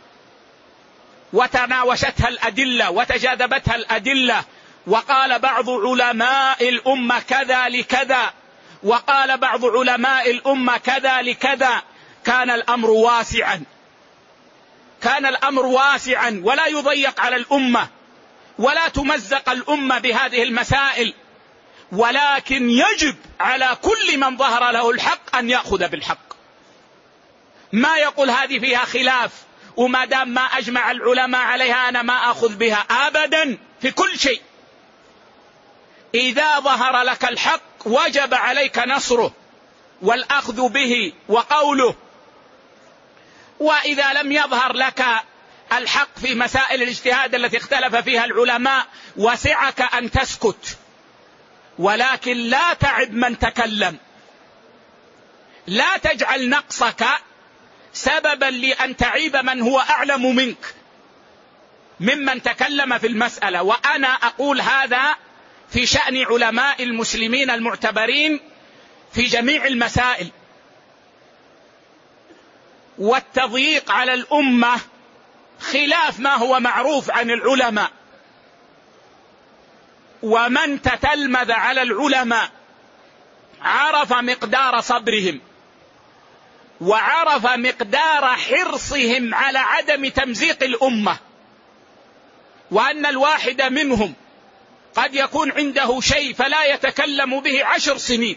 وتناوشتها الأدلة وتجاذبتها الأدلة، وقال بعض علماء الأمة كذا لكذا، وقال بعض علماء الأمة كذا لكذا، كان الأمر واسعا، كان الأمر واسعا ولا يضيق على الأمة ولا تمزق الأمة بهذه المسائل. ولكن يجب على كل من ظهر له الحق أن يأخذ بالحق، ما يقول هذه فيها خلاف وما دام ما أجمع العلماء عليها أنا ما أخذ بها، أبدا. في كل شيء إذا ظهر لك الحق وجب عليك نصره والأخذ به وقوله، وإذا لم يظهر لك الحق في مسائل الاجتهاد التي اختلف فيها العلماء وسعك أن تسكت، ولكن لا تعب من تكلم، لا تجعل نقصك سببا لأن تعيب من هو أعلم منك ممن تكلم في المسألة. وأنا أقول هذا في شأن علماء المسلمين المعتبرين في جميع المسائل. والتضييق على الأمة خلاف ما هو معروف عن العلماء، ومن تتلمذ على العلماء عرف مقدار صبرهم وعرف مقدار حرصهم على عدم تمزيق الأمة، وأن الواحد منهم قد يكون عنده شيء فلا يتكلم به عشر سنين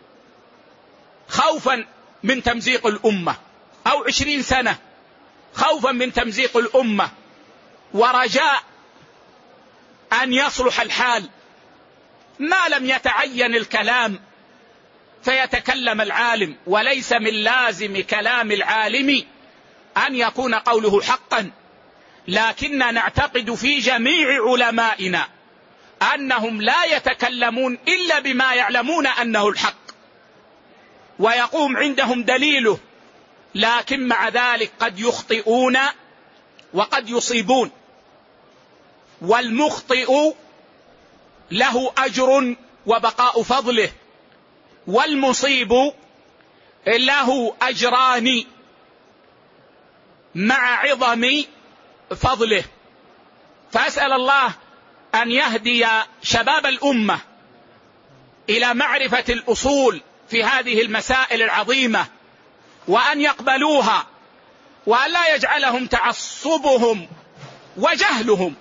خوفا من تمزيق الأمة، أو عشرين سنة خوفا من تمزيق الأمة، ورجاء أن يصلح الحال، ما لم يتعين الكلام فيتكلم العالم. وليس من لازم كلام العالم أن يكون قوله حقا، لكننا نعتقد في جميع علمائنا أنهم لا يتكلمون إلا بما يعلمون أنه الحق ويقوم عندهم دليله، لكن مع ذلك قد يخطئون وقد يصيبون، والمخطئ له أجر وبقاء فضله، والمصيب له أجران مع عظم فضله. فأسأل الله أن يهدي شباب الأمة إلى معرفة الأصول في هذه المسائل العظيمة، وأن يقبلوها، وأن لا يجعلهم تعصبهم وجهلهم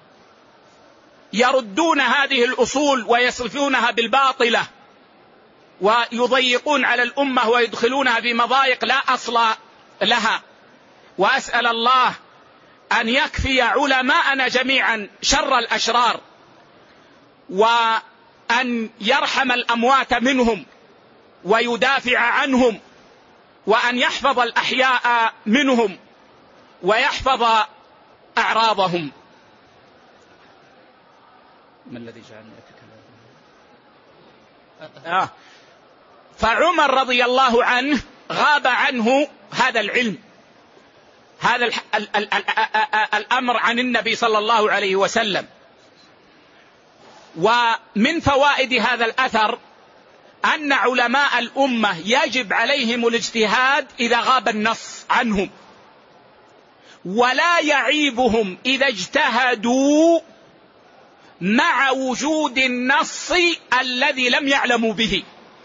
يردون هذه الأصول ويصرفونها بالباطلة ويضيقون على الأمة ويدخلونها في مضايق لا أصل لها. وأسأل الله أن يكفي علماءنا جميعا شر الأشرار، وأن يرحم الأموات منهم ويدافع عنهم، وأن يحفظ الأحياء منهم ويحفظ أعراضهم. ما الذي جعلنا نتكلم؟ آه. فعمر رضي الله عنه غاب عنه هذا العلم، هذا ال ال ال ال الأمر عن النبي صلى الله عليه وسلم. ومن فوائد هذا الأثر أن علماء الأمة يجب عليهم الاجتهاد إذا غاب النص عنهم، ولا يعيبهم إذا اجتهدوا مع وجود النص الذي لم يعلموا به،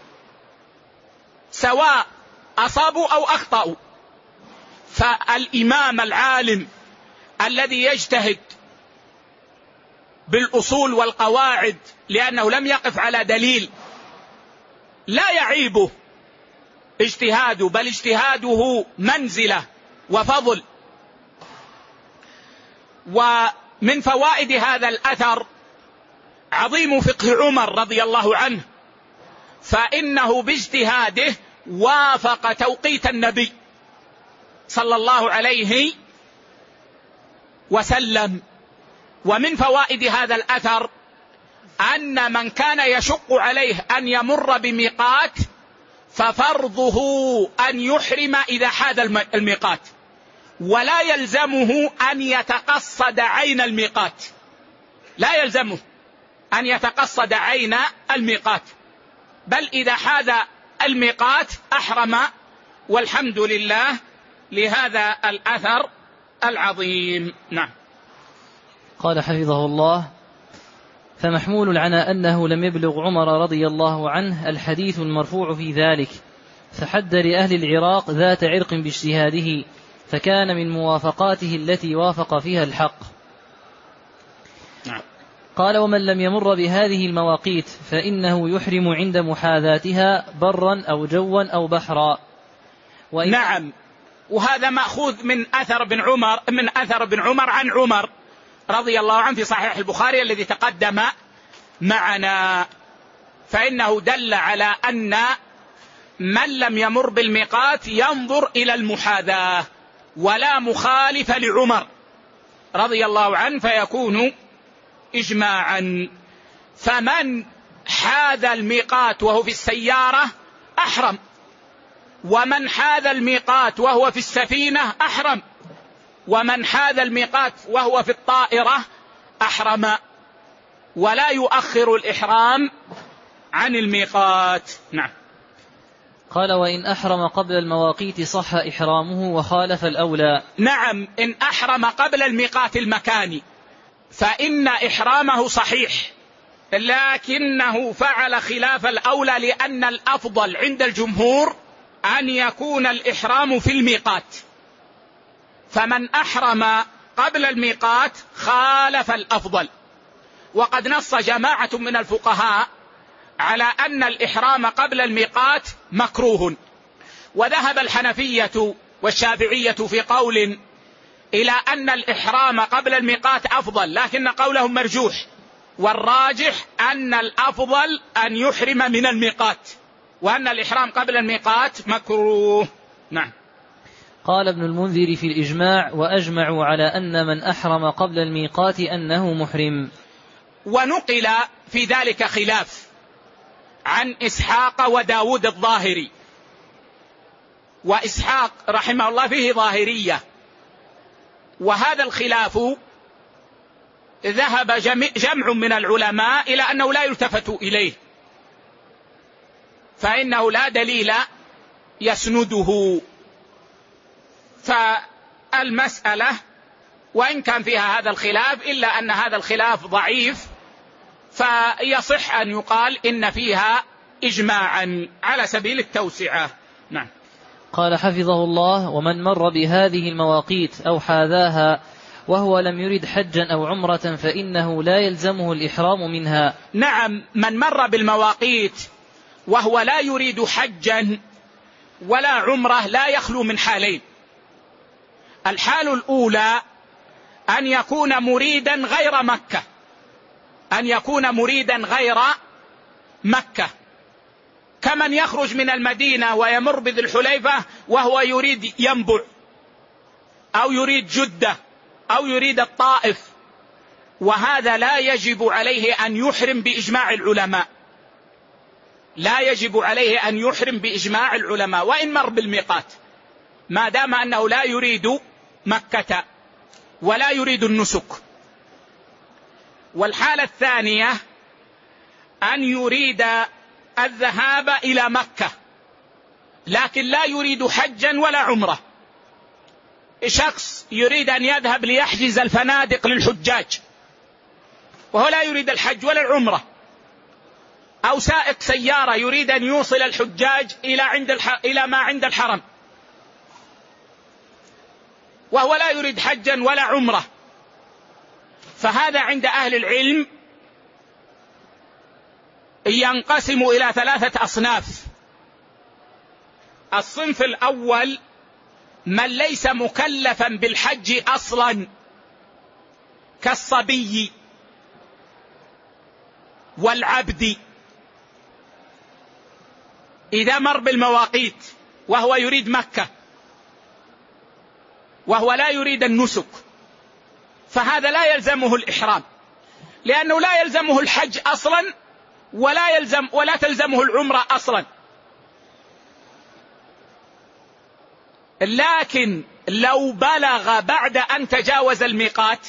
سواء أصابوا أو أخطأوا. فالإمام العالم الذي يجتهد بالأصول والقواعد لأنه لم يقف على دليل لا يعيبه اجتهاده، بل اجتهاده منزلة وفضل. ومن فوائد هذا الأثر عظيم فقه عمر رضي الله عنه، فإنه باجتهاده وافق توقيت النبي صلى الله عليه وسلم. ومن فوائد هذا الأثر أن من كان يشق عليه أن يمر بميقات ففرضه أن يحرم إذا حاد الميقات، ولا يلزمه أن يتقصد عين الميقات، لا يلزمه أن يتقصد عين الميقات، بل إذا حاد الميقات أحرم، والحمد لله لهذا الأثر العظيم. نعم. قال حفظه الله: فمحمول على أنه لم يبلغ عمر رضي الله عنه الحديث المرفوع في ذلك، فحد لأهل العراق ذات عرق باجتهاده، فكان من موافقاته التي وافق فيها الحق. نعم. قال: ومن لم يمر بهذه المواقيت فإنه يحرم عند محاذاتها برا أو جوا أو بحرا. نعم. وهذا مأخوذ من أثر بن عمر من أثر بن عمر عن عمر رضي الله عنه في صحيح البخاري الذي تقدم معنا، فإنه دل على أن من لم يمر بالميقات ينظر إلى المحاذاة، ولا مخالف لعمر رضي الله عنه فيكون إجماعا. فمن حاذ الميقات وهو في السيارة أحرم، ومن حاذ الميقات وهو في السفينة أحرم، ومن حاذ الميقات وهو في الطائرة أحرم، ولا يؤخر الإحرام عن الميقات. نعم. قال: وإن أحرم قبل المواقيت صح إحرامه وخالف الأولى. نعم، إن أحرم قبل الميقات المكاني فإن إحرامه صحيح، لكنه فعل خلاف الأولى، لأن الأفضل عند الجمهور أن يكون الإحرام في الميقات، فمن أحرم قبل الميقات خالف الأفضل. وقد نص جماعة من الفقهاء على أن الإحرام قبل الميقات مكروه، وذهب الحنفية والشافعية في قول إلى أن الإحرام قبل الميقات أفضل، لكن قولهم مرجوح، والراجح أن الأفضل أن يحرم من الميقات، وأن الإحرام قبل الميقات مكروه. نعم. قال ابن المنذر في الإجماع: وأجمعوا على أن من أحرم قبل الميقات أنه محرم. ونقل في ذلك خلاف عن إسحاق وداود الظاهري، وإسحاق رحمه الله فيه ظاهرية، وهذا الخلاف ذهب جمع من العلماء إلى أنه لا يلتفت إليه، فإنه لا دليل يسنده. فالمسألة وإن كان فيها هذا الخلاف إلا أن هذا الخلاف ضعيف، فيصح أن يقال إن فيها إجماعا على سبيل التوسعة. نعم. قال حفظه الله: ومن مر بهذه المواقيت أو حاذاها وهو لم يرد حجا أو عمرة فإنه لا يلزمه الإحرام منها. نعم، من مر بالمواقيت وهو لا يريد حجا ولا عمرة لا يخلو من حالين. الحال الأولى أن يكون مريدا غير مكة، أن يكون مريدا غير مكة، كمن يخرج من المدينة ويمر بذي الحليفة وهو يريد ينبع أو يريد جدة أو يريد الطائف، وهذا لا يجب عليه أن يحرم بإجماع العلماء، لا يجب عليه أن يحرم بإجماع العلماء وإن مر بالميقات، ما دام أنه لا يريد مكة ولا يريد النسك. والحالة الثانية أن يريد الذهاب إلى مكة لكن لا يريد حجا ولا عمرة. شخص يريد أن يذهب ليحجز الفنادق للحجاج وهو لا يريد الحج ولا العمرة، أو سائق سيارة يريد أن يوصل الحجاج إلى عند الح... إلى ما عند الحرم وهو لا يريد حجا ولا عمرة، فهذا عند أهل العلم ينقسم إلى ثلاثة أصناف. الصنف الأول من ليس مكلفا بالحج أصلا كالصبي والعبد، إذا مر بالمواقيت وهو يريد مكة وهو لا يريد النسك فهذا لا يلزمه الإحرام، لأنه لا يلزمه الحج أصلا ولا يلزم ولا تلزمه العمرة أصلا. لكن لو بلغ بعد أن تجاوز الميقات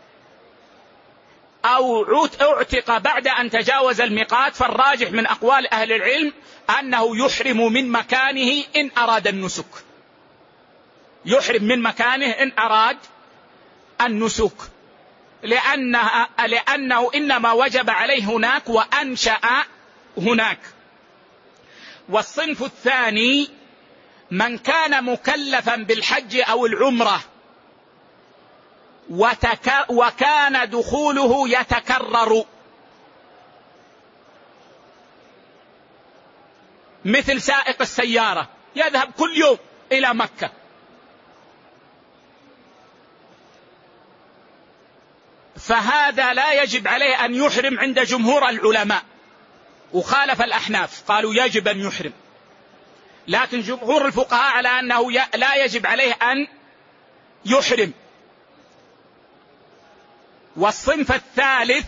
أو اعتق بعد أن تجاوز الميقات فالراجح من أقوال أهل العلم أنه يحرم من مكانه إن أراد النسك، يحرم من مكانه إن أراد النسك، لأنه, لأنه إنما وجب عليه هناك وأنشأ هناك. والصنف الثاني من كان مكلفا بالحج أو العمرة وتك وكان دخوله يتكرر، مثل سائق السيارة يذهب كل يوم إلى مكة، فهذا لا يجب عليه أن يحرم عند جمهور العلماء، وخالف الأحناف قالوا يجب أن يحرم، لكن جمهور الفقهاء على أنه لا يجب عليه أن يحرم. والصنف الثالث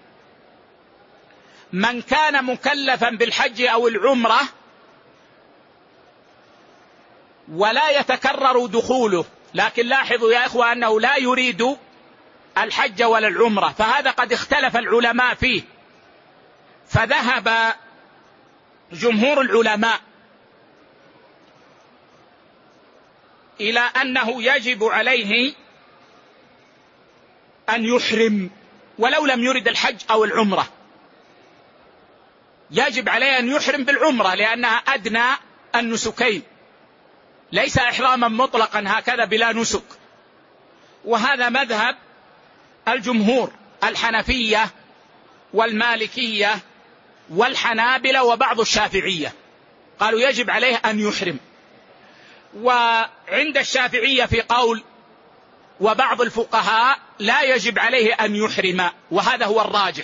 من كان مكلفا بالحج أو العمرة ولا يتكرر دخوله، لكن لاحظوا يا إخوة أنه لا يريد الحج ولا العمرة، فهذا قد اختلف العلماء فيه. فذهب جمهور العلماء إلى أنه يجب عليه أن يحرم ولو لم يرد الحج أو العمرة، يجب عليه أن يحرم بالعمرة لأنها أدنى النسكين، ليس إحراما مطلقا هكذا بلا نسك. وهذا مذهب الجمهور الحنفية والمالكية والحنابلة وبعض الشافعية، قالوا يجب عليه أن يحرم. وعند الشافعية في قول وبعض الفقهاء لا يجب عليه أن يحرم، وهذا هو الراجح،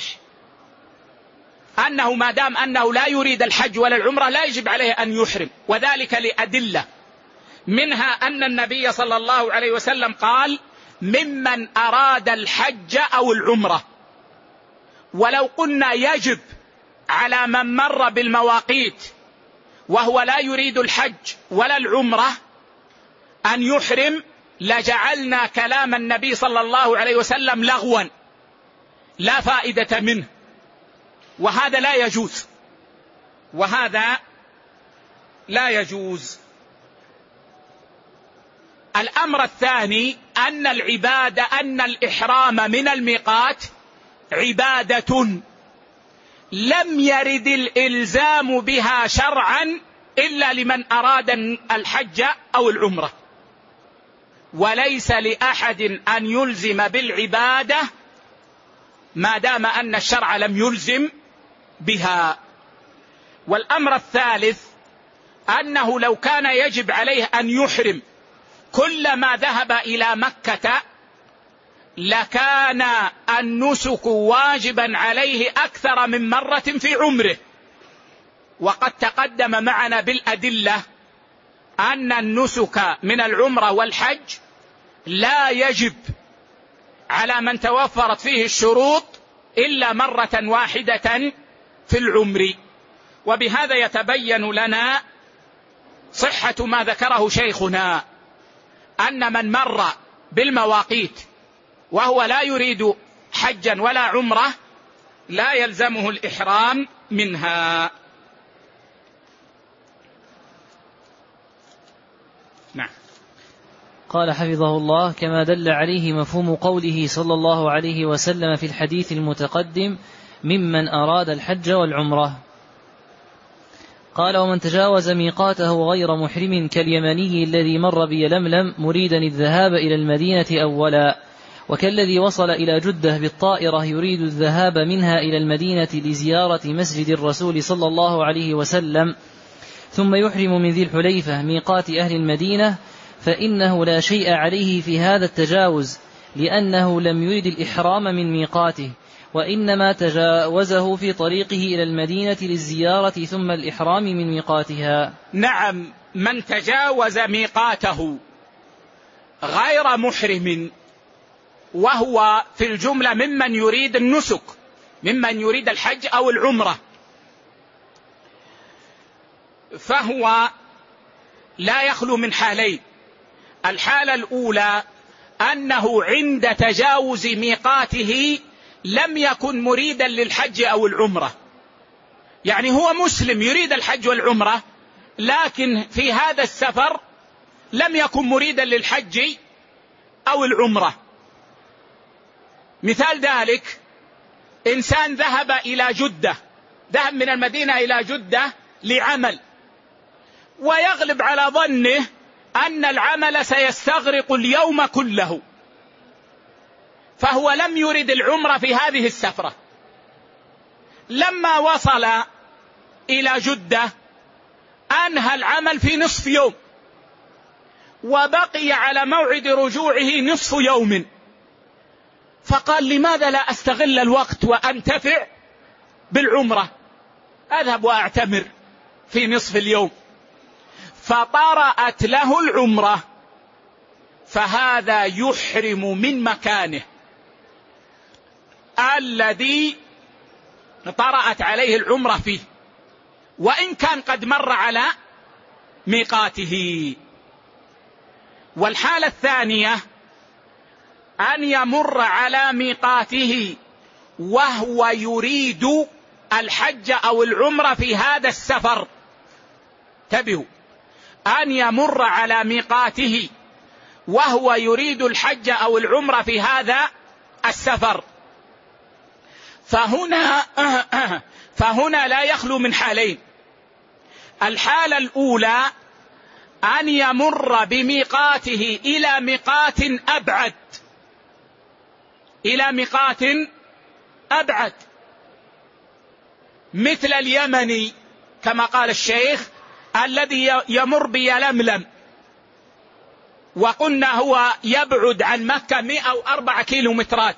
أنه ما دام أنه لا يريد الحج ولا العمرة لا يجب عليه أن يحرم، وذلك لأدلة، منها أن النبي صلى الله عليه وسلم قال ممن أراد الحج أو العمرة. ولو قلنا يجب على من مر بالمواقيت وهو لا يريد الحج ولا العمرة أن يحرم لجعلنا كلام النبي صلى الله عليه وسلم لغوا لا فائدة منه، وهذا لا يجوز، وهذا لا يجوز. الأمر الثاني أن العبادة أن الإحرام من الميقات عبادة لم يرد الإلزام بها شرعا إلا لمن أراد الحج أو العمرة، وليس لأحد أن يلزم بالعبادة ما دام أن الشرع لم يلزم بها. والأمر الثالث أنه لو كان يجب عليه أن يحرم كلما ذهب إلى مكة لكان النسك واجبا عليه أكثر من مرة في عمره، وقد تقدم معنا بالأدلة أن النسك من العمرة والحج لا يجب على من توفرت فيه الشروط إلا مرة واحدة في العمر. وبهذا يتبين لنا صحة ما ذكره شيخنا، أن من مر بالمواقيت وهو لا يريد حجا ولا عمرة لا يلزمه الإحرام منها. نعم. قال حفظه الله: كما دل عليه مفهوم قوله صلى الله عليه وسلم في الحديث المتقدم ممن أراد الحج والعمرة. قال: ومن تجاوز ميقاته غير محرم كاليمني الذي مر بيلملم مريدا الذهاب إلى المدينة أولا، وكالذي وصل إلى جدة بالطائرة يريد الذهاب منها إلى المدينة لزيارة مسجد الرسول صلى الله عليه وسلم، ثم يحرم من ذي الحليفة ميقات أهل المدينة، فإنه لا شيء عليه في هذا التجاوز، لأنه لم يرد الإحرام من ميقاته، وإنما تجاوزه في طريقه إلى المدينة للزيارة ثم الإحرام من ميقاتها. نعم، من تجاوز ميقاته غير محرم وهو في الجملة ممن يريد النسك، ممن يريد الحج أو العمرة، فهو لا يخلو من حالين. الحالة الأولى أنه عند تجاوز ميقاته لم يكن مريدا للحج أو العمرة، يعني هو مسلم يريد الحج والعمرة لكن في هذا السفر لم يكن مريدا للحج أو العمرة. مثال ذلك إنسان ذهب إلى جدة، ذهب من المدينة إلى جدة لعمل، ويغلب على ظنه أن العمل سيستغرق اليوم كله، فهو لم يرد العمرة في هذه السفرة. لما وصل إلى جدة أنهى العمل في نصف يوم، وبقي على موعد رجوعه نصف يوم، فقال لماذا لا أستغل الوقت وأنتفع بالعمرة، أذهب وأعتمر في نصف اليوم، فطرأت له العمرة، فهذا يحرم من مكانه الذي طرأت عليه العمرة فيه، وإن كان قد مر على ميقاته. والحالة الثانية أن يمر على ميقاته وهو يريد الحج أو العمرة في هذا السفر. انتبهوا، أن يمر على ميقاته وهو يريد الحج أو العمرة في هذا السفر، فهنا فهنا لا يخلو من حالين. الحالة الأولى أن يمر بميقاته إلى ميقات أبعد، إلى ميقات أبعد، مثل اليمني كما قال الشيخ الذي يمر بيلملم، وقلنا هو يبعد عن مكة مئة وأربعة كيلومترات،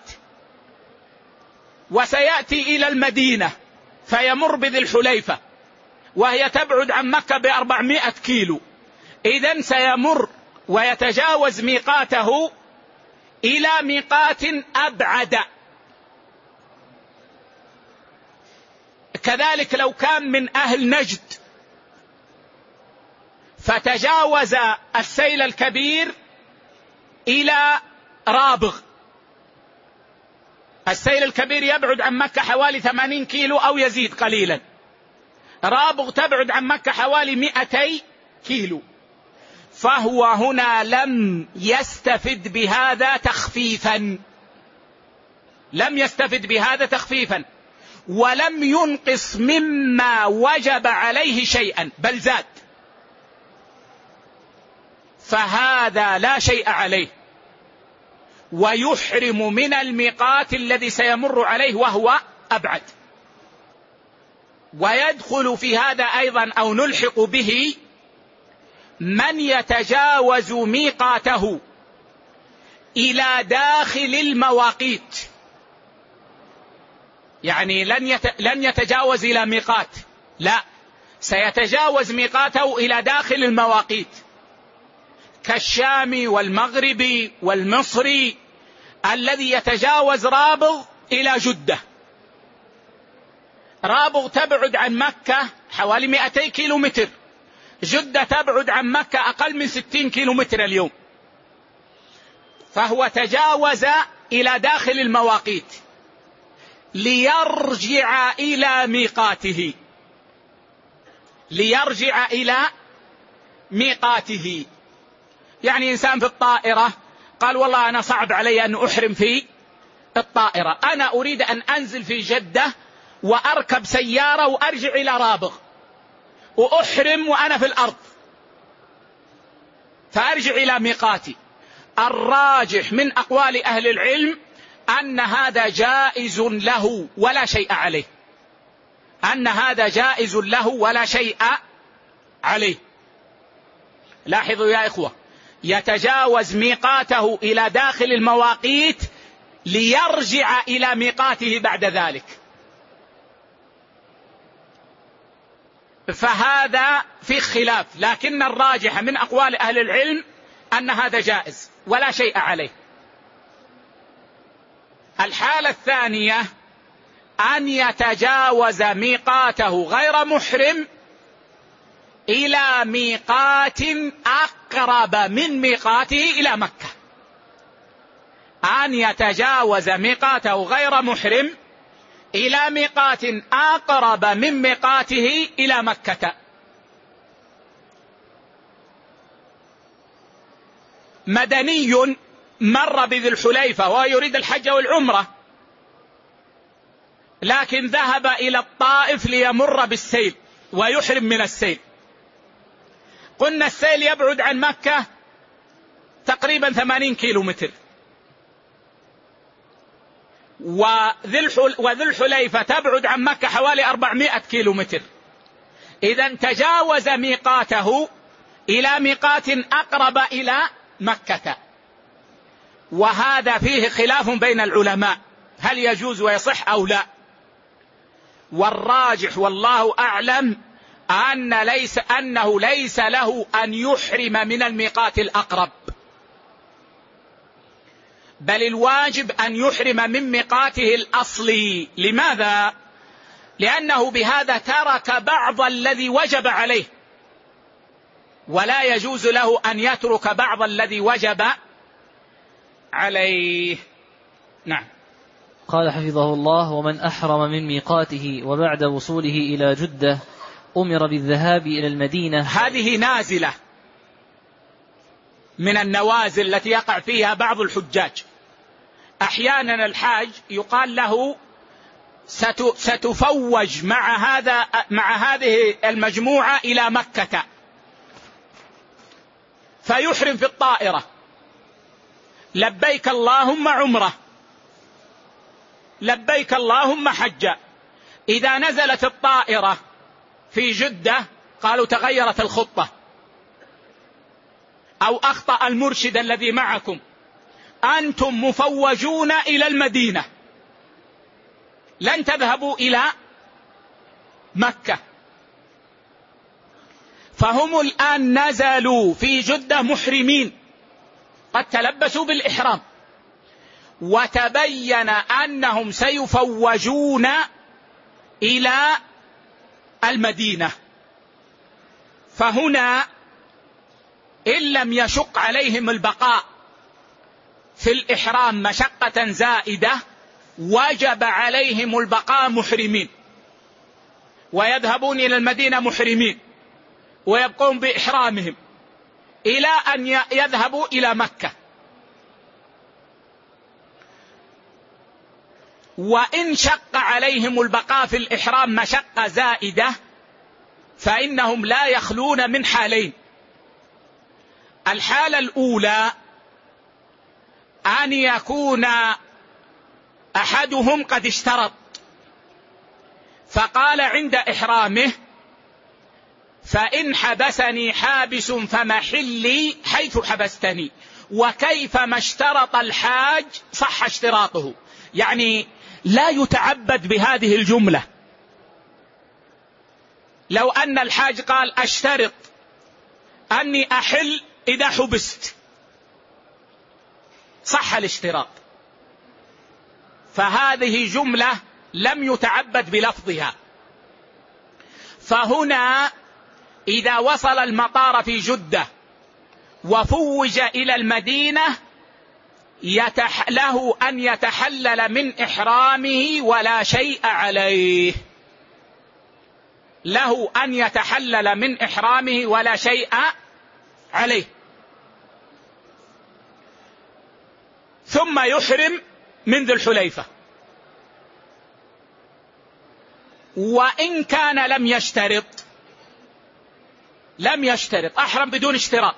وسيأتي إلى المدينة فيمر بذي الحليفة وهي تبعد عن مكة بأربعمائة كيلو، إذن سيمر ويتجاوز ميقاته إلى ميقات أبعد. كذلك لو كان من أهل نجد فتجاوز السيل الكبير إلى رابغ، السيل الكبير يبعد عن مكة حوالي ثمانين كيلو أو يزيد قليلا، رابغ تبعد عن مكة حوالي مئتي كيلو، فهو هنا لم يستفد بهذا تخفيفا، لم يستفد بهذا تخفيفا، ولم ينقص مما وجب عليه شيئا بل زاد، فهذا لا شيء عليه، ويحرم من الميقات الذي سيمر عليه وهو أبعد. ويدخل في هذا أيضا أو نلحق به من يتجاوز ميقاته إلى داخل المواقيت، يعني لن يت... لن يتجاوز إلى ميقات، لا، سيتجاوز ميقاته إلى داخل المواقيت، كالشامي والمغربي والمصري الذي يتجاوز رابغ إلى جدة. رابغ تبعد عن مكة حوالي مئتي كيلو متر، جدة تبعد عن مكة أقل من ستين كيلو متر اليوم، فهو تجاوز إلى داخل المواقيت ليرجع إلى ميقاته، ليرجع إلى ميقاته. يعني إنسان في الطائرة قال والله أنا صعب علي أن أحرم في الطائرة، أنا أريد أن أنزل في جدة وأركب سيارة وأرجع إلى رابغ وأحرم وأنا في الأرض، فأرجع إلى ميقاتي. الراجح من أقوال أهل العلم أن هذا جائز له ولا شيء عليه، أن هذا جائز له ولا شيء عليه. لاحظوا يا إخوة، يتجاوز ميقاته إلى داخل المواقيت ليرجع إلى ميقاته بعد ذلك، فهذا في خلاف، لكن الراجح من أقوال أهل العلم أن هذا جائز ولا شيء عليه. الحالة الثانية أن يتجاوز ميقاته غير محرم إلى ميقات أقرب من ميقاته إلى مكة، أن يتجاوز ميقاته غير محرم إلى ميقات أقرب من ميقاته إلى مكة. مدني مر بذي الحليفة وهو يريد الحج والعمرة، لكن ذهب إلى الطائف ليمر بالسيل ويحرم من السيل. قلنا السيل يبعد عن مكة تقريبا ثمانين كيلو متر، وذي الحليفة تبعد عن مكة حوالي أربعمائة كيلو متر، إذن تجاوز ميقاته إلى ميقات أقرب إلى مكة، وهذا فيه خلاف بين العلماء هل يجوز ويصح أو لا. والراجح والله أعلم أن ليس أنه ليس له أن يحرم من الميقات الأقرب، بل الواجب أن يحرم من ميقاته الأصلي. لماذا؟ لأنه بهذا ترك بعض الذي وجب عليه، ولا يجوز له أن يترك بعض الذي وجب عليه. نعم. قال حفظه الله: ومن أحرم من ميقاته وبعد وصوله إلى جدة أمر بالذهاب إلى المدينة. هذه نازلة من النوازل التي يقع فيها بعض الحجاج. أحيانا الحاج يقال له ستفوج مع هذا مع هذه المجموعة إلى مكة، فيحرم في الطائرة: لبيك اللهم عمرة، لبيك اللهم حجة. إذا نزلت الطائرة في جدة قالوا تغيرت الخطة، أو أخطأ المرشد الذي معكم، أنتم مفوجون إلى المدينة، لن تذهبوا إلى مكة. فهم الآن نزلوا في جدة محرمين، قد تلبسوا بالإحرام، وتبين أنهم سيفوجون إلى المدينة. فهنا إن لم يشق عليهم البقاء في الإحرام مشقة زائدة وجب عليهم البقاء محرمين، ويذهبون إلى المدينة محرمين ويبقون بإحرامهم إلى أن يذهبوا إلى مكة. وإن شق عليهم البقاء في الإحرام مشقة زائدة فإنهم لا يخلون من حالين: الحالة الأولى أن يكون أحدهم قد اشترط فقال عند إحرامه: فإن حبسني حابس فمحلي حيث حبستني. وكيفما اشترط الحاج صح اشتراطه، يعني لا يتعبد بهذه الجملة. لو أن الحاج قال: أشترط أني أحل إذا حبست، صح الاشتراط. فهذه جملة لم يتعبد بلفظها. فهنا إذا وصل المطار في جدة وفوج إلى المدينة يتح له أن يتحلل من إحرامه ولا شيء عليه، له أن يتحلل من إحرامه ولا شيء عليه، ثم يحرم من ذي الحليفة. وإن كان لم يشترط لم يشترط أحرم بدون اشتراط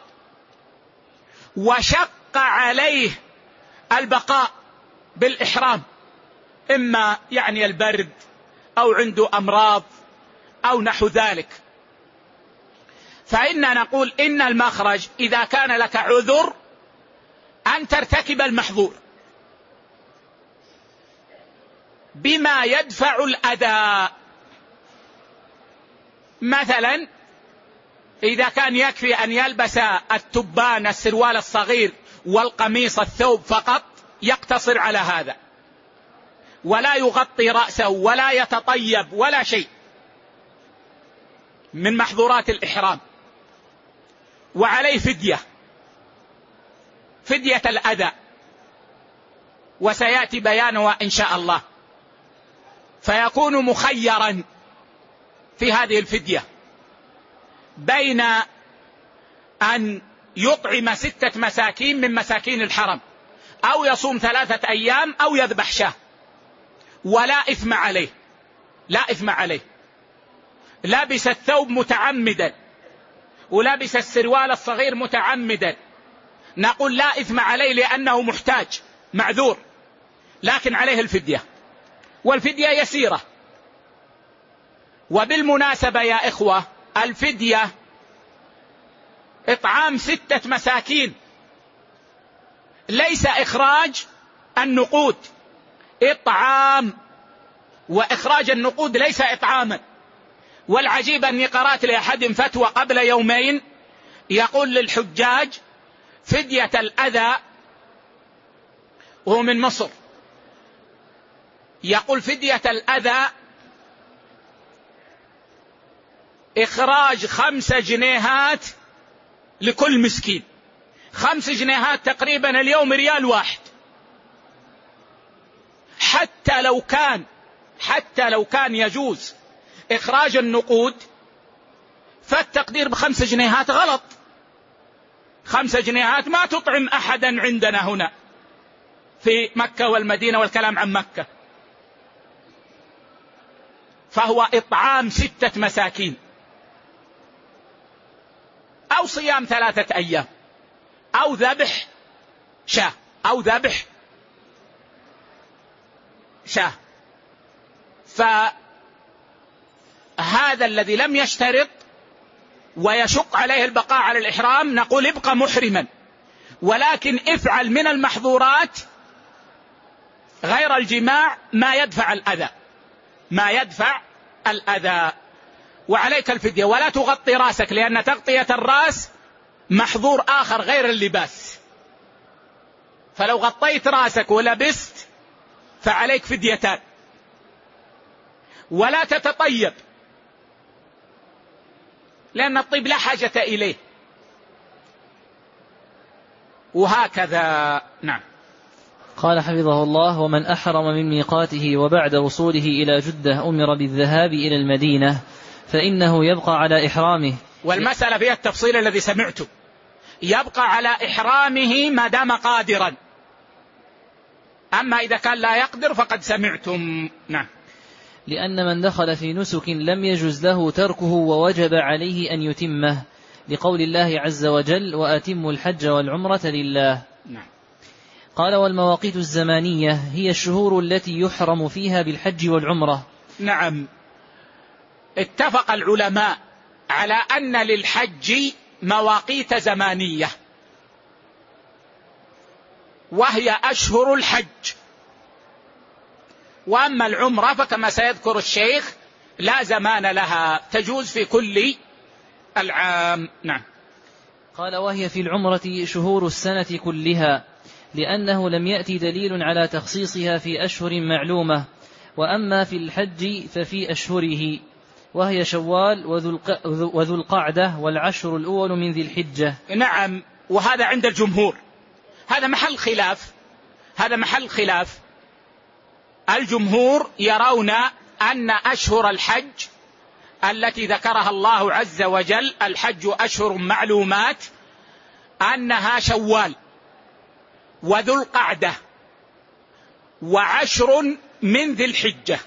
وشق عليه البقاء بالإحرام، إما يعني البرد أو عنده أمراض أو نحو ذلك، فإننا نقول إن المخرج إذا كان لك عذر أن ترتكب المحظور بما يدفع الأذى. مثلا إذا كان يكفي أن يلبس التبان السروال الصغير والقميص الثوب فقط يقتصر على هذا، ولا يغطي رأسه ولا يتطيب ولا شيء من محظورات الإحرام، وعليه فدية فدية الأذى، وسيأتي بيانها إن شاء الله. فيكون مخيرا في هذه الفدية بين أن يطعم ستة مساكين من مساكين الحرم، أو يصوم ثلاثة أيام، أو يذبح شاة، ولا إثم عليه، لا إثم عليه. لابس الثوب متعمدا ولابس السروال الصغير متعمدا، نقول لا إثم عليه لأنه محتاج معذور، لكن عليه الفدية، والفدية يسيرة. وبالمناسبة يا إخوة، الفدية إطعام ستة مساكين، ليس إخراج النقود، إطعام، وإخراج النقود ليس إطعاما. والعجيب أني قرأت لأحد فتوى قبل يومين يقول للحجاج: فدية الأذى وهو من مصر، يقول فدية الأذى إخراج خمس جنيهات لكل مسكين، خمس جنيهات تقريبا اليوم ريال واحد. حتى لو كان حتى لو كان يجوز إخراج النقود فالتقدير بخمس جنيهات غلط. خمس جنيهات ما تطعم أحدا عندنا هنا في مكة والمدينة، والكلام عن مكة، فهو إطعام ستة مساكين أو صيام ثلاثة أيام أو ذبح شاة أو ذبح شاة. فهذا الذي لم يشترط ويشق عليه البقاء على الإحرام نقول ابقى محرما، ولكن افعل من المحظورات غير الجماع ما يدفع الأذى ما يدفع الأذى وعليك الفدية. ولا تغطي راسك، لأن تغطية الرأس محظور آخر غير اللباس، فلو غطيت راسك ولبست فعليك فديتان. ولا تتطيب، لأن الطيب لا حاجة إليه، وهكذا. نعم. قال حفظه الله: ومن أحرم من ميقاته وبعد وصوله إلى جدة أمر بالذهاب إلى المدينة فإنه يبقى على إحرامه. والمسألة فيها التفصيل الذي سمعته، يبقى على إحرامه ما دام قادرا، أما إذا كان لا يقدر فقد سمعتم. نعم. لأن من دخل في نسك لم يجز له تركه ووجب عليه أن يتمه، لقول الله عز وجل: وأتموا الحج والعمرة لله. نعم. قال: والمواقيت الزمانية هي الشهور التي يحرم فيها بالحج والعمرة. نعم. اتفق العلماء على أن للحج مواقيت زمانية، وهي أشهر الحج. وأما العمرة فكما سيذكر الشيخ لا زمان لها، تجوز في كل العام. نعم. قال: وهي في العمرة شهور السنة كلها، لأنه لم يأتي دليل على تخصيصها في أشهر معلومة. وأما في الحج ففي أشهره، وهي شوال وذو القعدة والعشر الأول من ذي الحجة. نعم. وهذا عند الجمهور، هذا محل خلاف هذا محل خلاف الجمهور يرون أن أشهر الحج التي ذكرها الله عز وجل، الحج أشهر معلومات، أنها شوال وذو القعدة وعشر من ذي الحجة.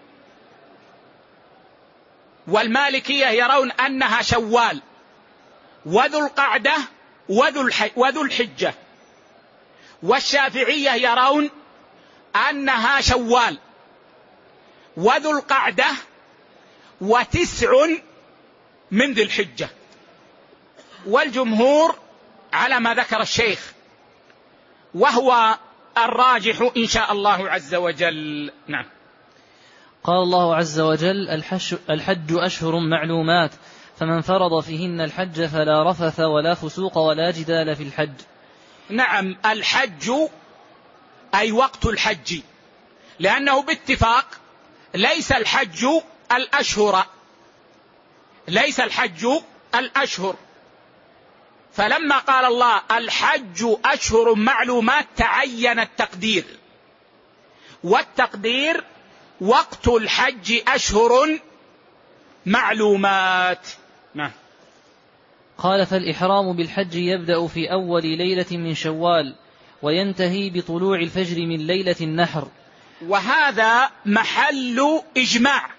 والمالكية يرون أنها شوال وذو القعدة وذو الحجة. والشافعية يرون أنها شوال وذو القعدة وتسع من ذي الحجة. والجمهور على ما ذكر الشيخ، وهو الراجح إن شاء الله عز وجل. نعم. قال الله عز وجل: الحج أشهر معلومات، فمن فرض فيهن الحج فلا رفث ولا فسوق ولا جدال في الحج. نعم. الحج أي وقت الحج، لأنه باتفاق ليس الحج الأشهر ليس الحج الأشهر فلما قال الله الحج أشهر معلومات تعين التقدير، والتقدير وقت الحج أشهر معلومات. نعم. قال: فالإحرام بالحج يبدأ في أول ليلة من شوال وينتهي بطلوع الفجر من ليلة النحر. وهذا محل إجماع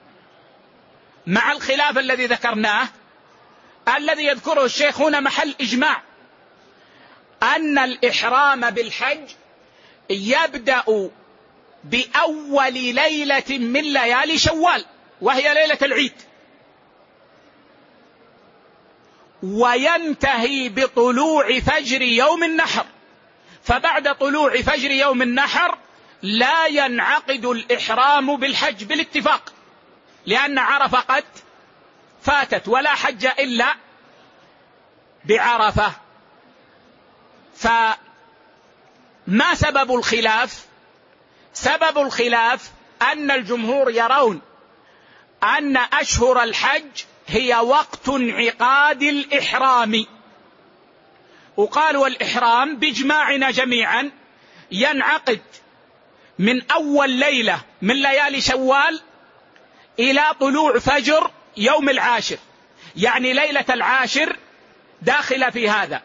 مع الخلاف الذي ذكرناه. الذي يذكره الشيخ هنا محل إجماع أن الإحرام بالحج يبدأ بأول ليلة من ليالي شوال وهي ليلة العيد، وينتهي بطلوع فجر يوم النحر. فبعد طلوع فجر يوم النحر لا ينعقد الإحرام بالحج بالاتفاق، لأن عرفة قد فاتت ولا حج إلا بعرفة. ما سبب الخلاف؟ سبب الخلاف أن الجمهور يرون أن أشهر الحج هي وقت انعقاد الإحرام، وقالوا الإحرام بإجماعنا جميعا ينعقد من أول ليلة من ليالي شوال إلى طلوع فجر يوم العاشر، يعني ليلة العاشر داخلة في هذا.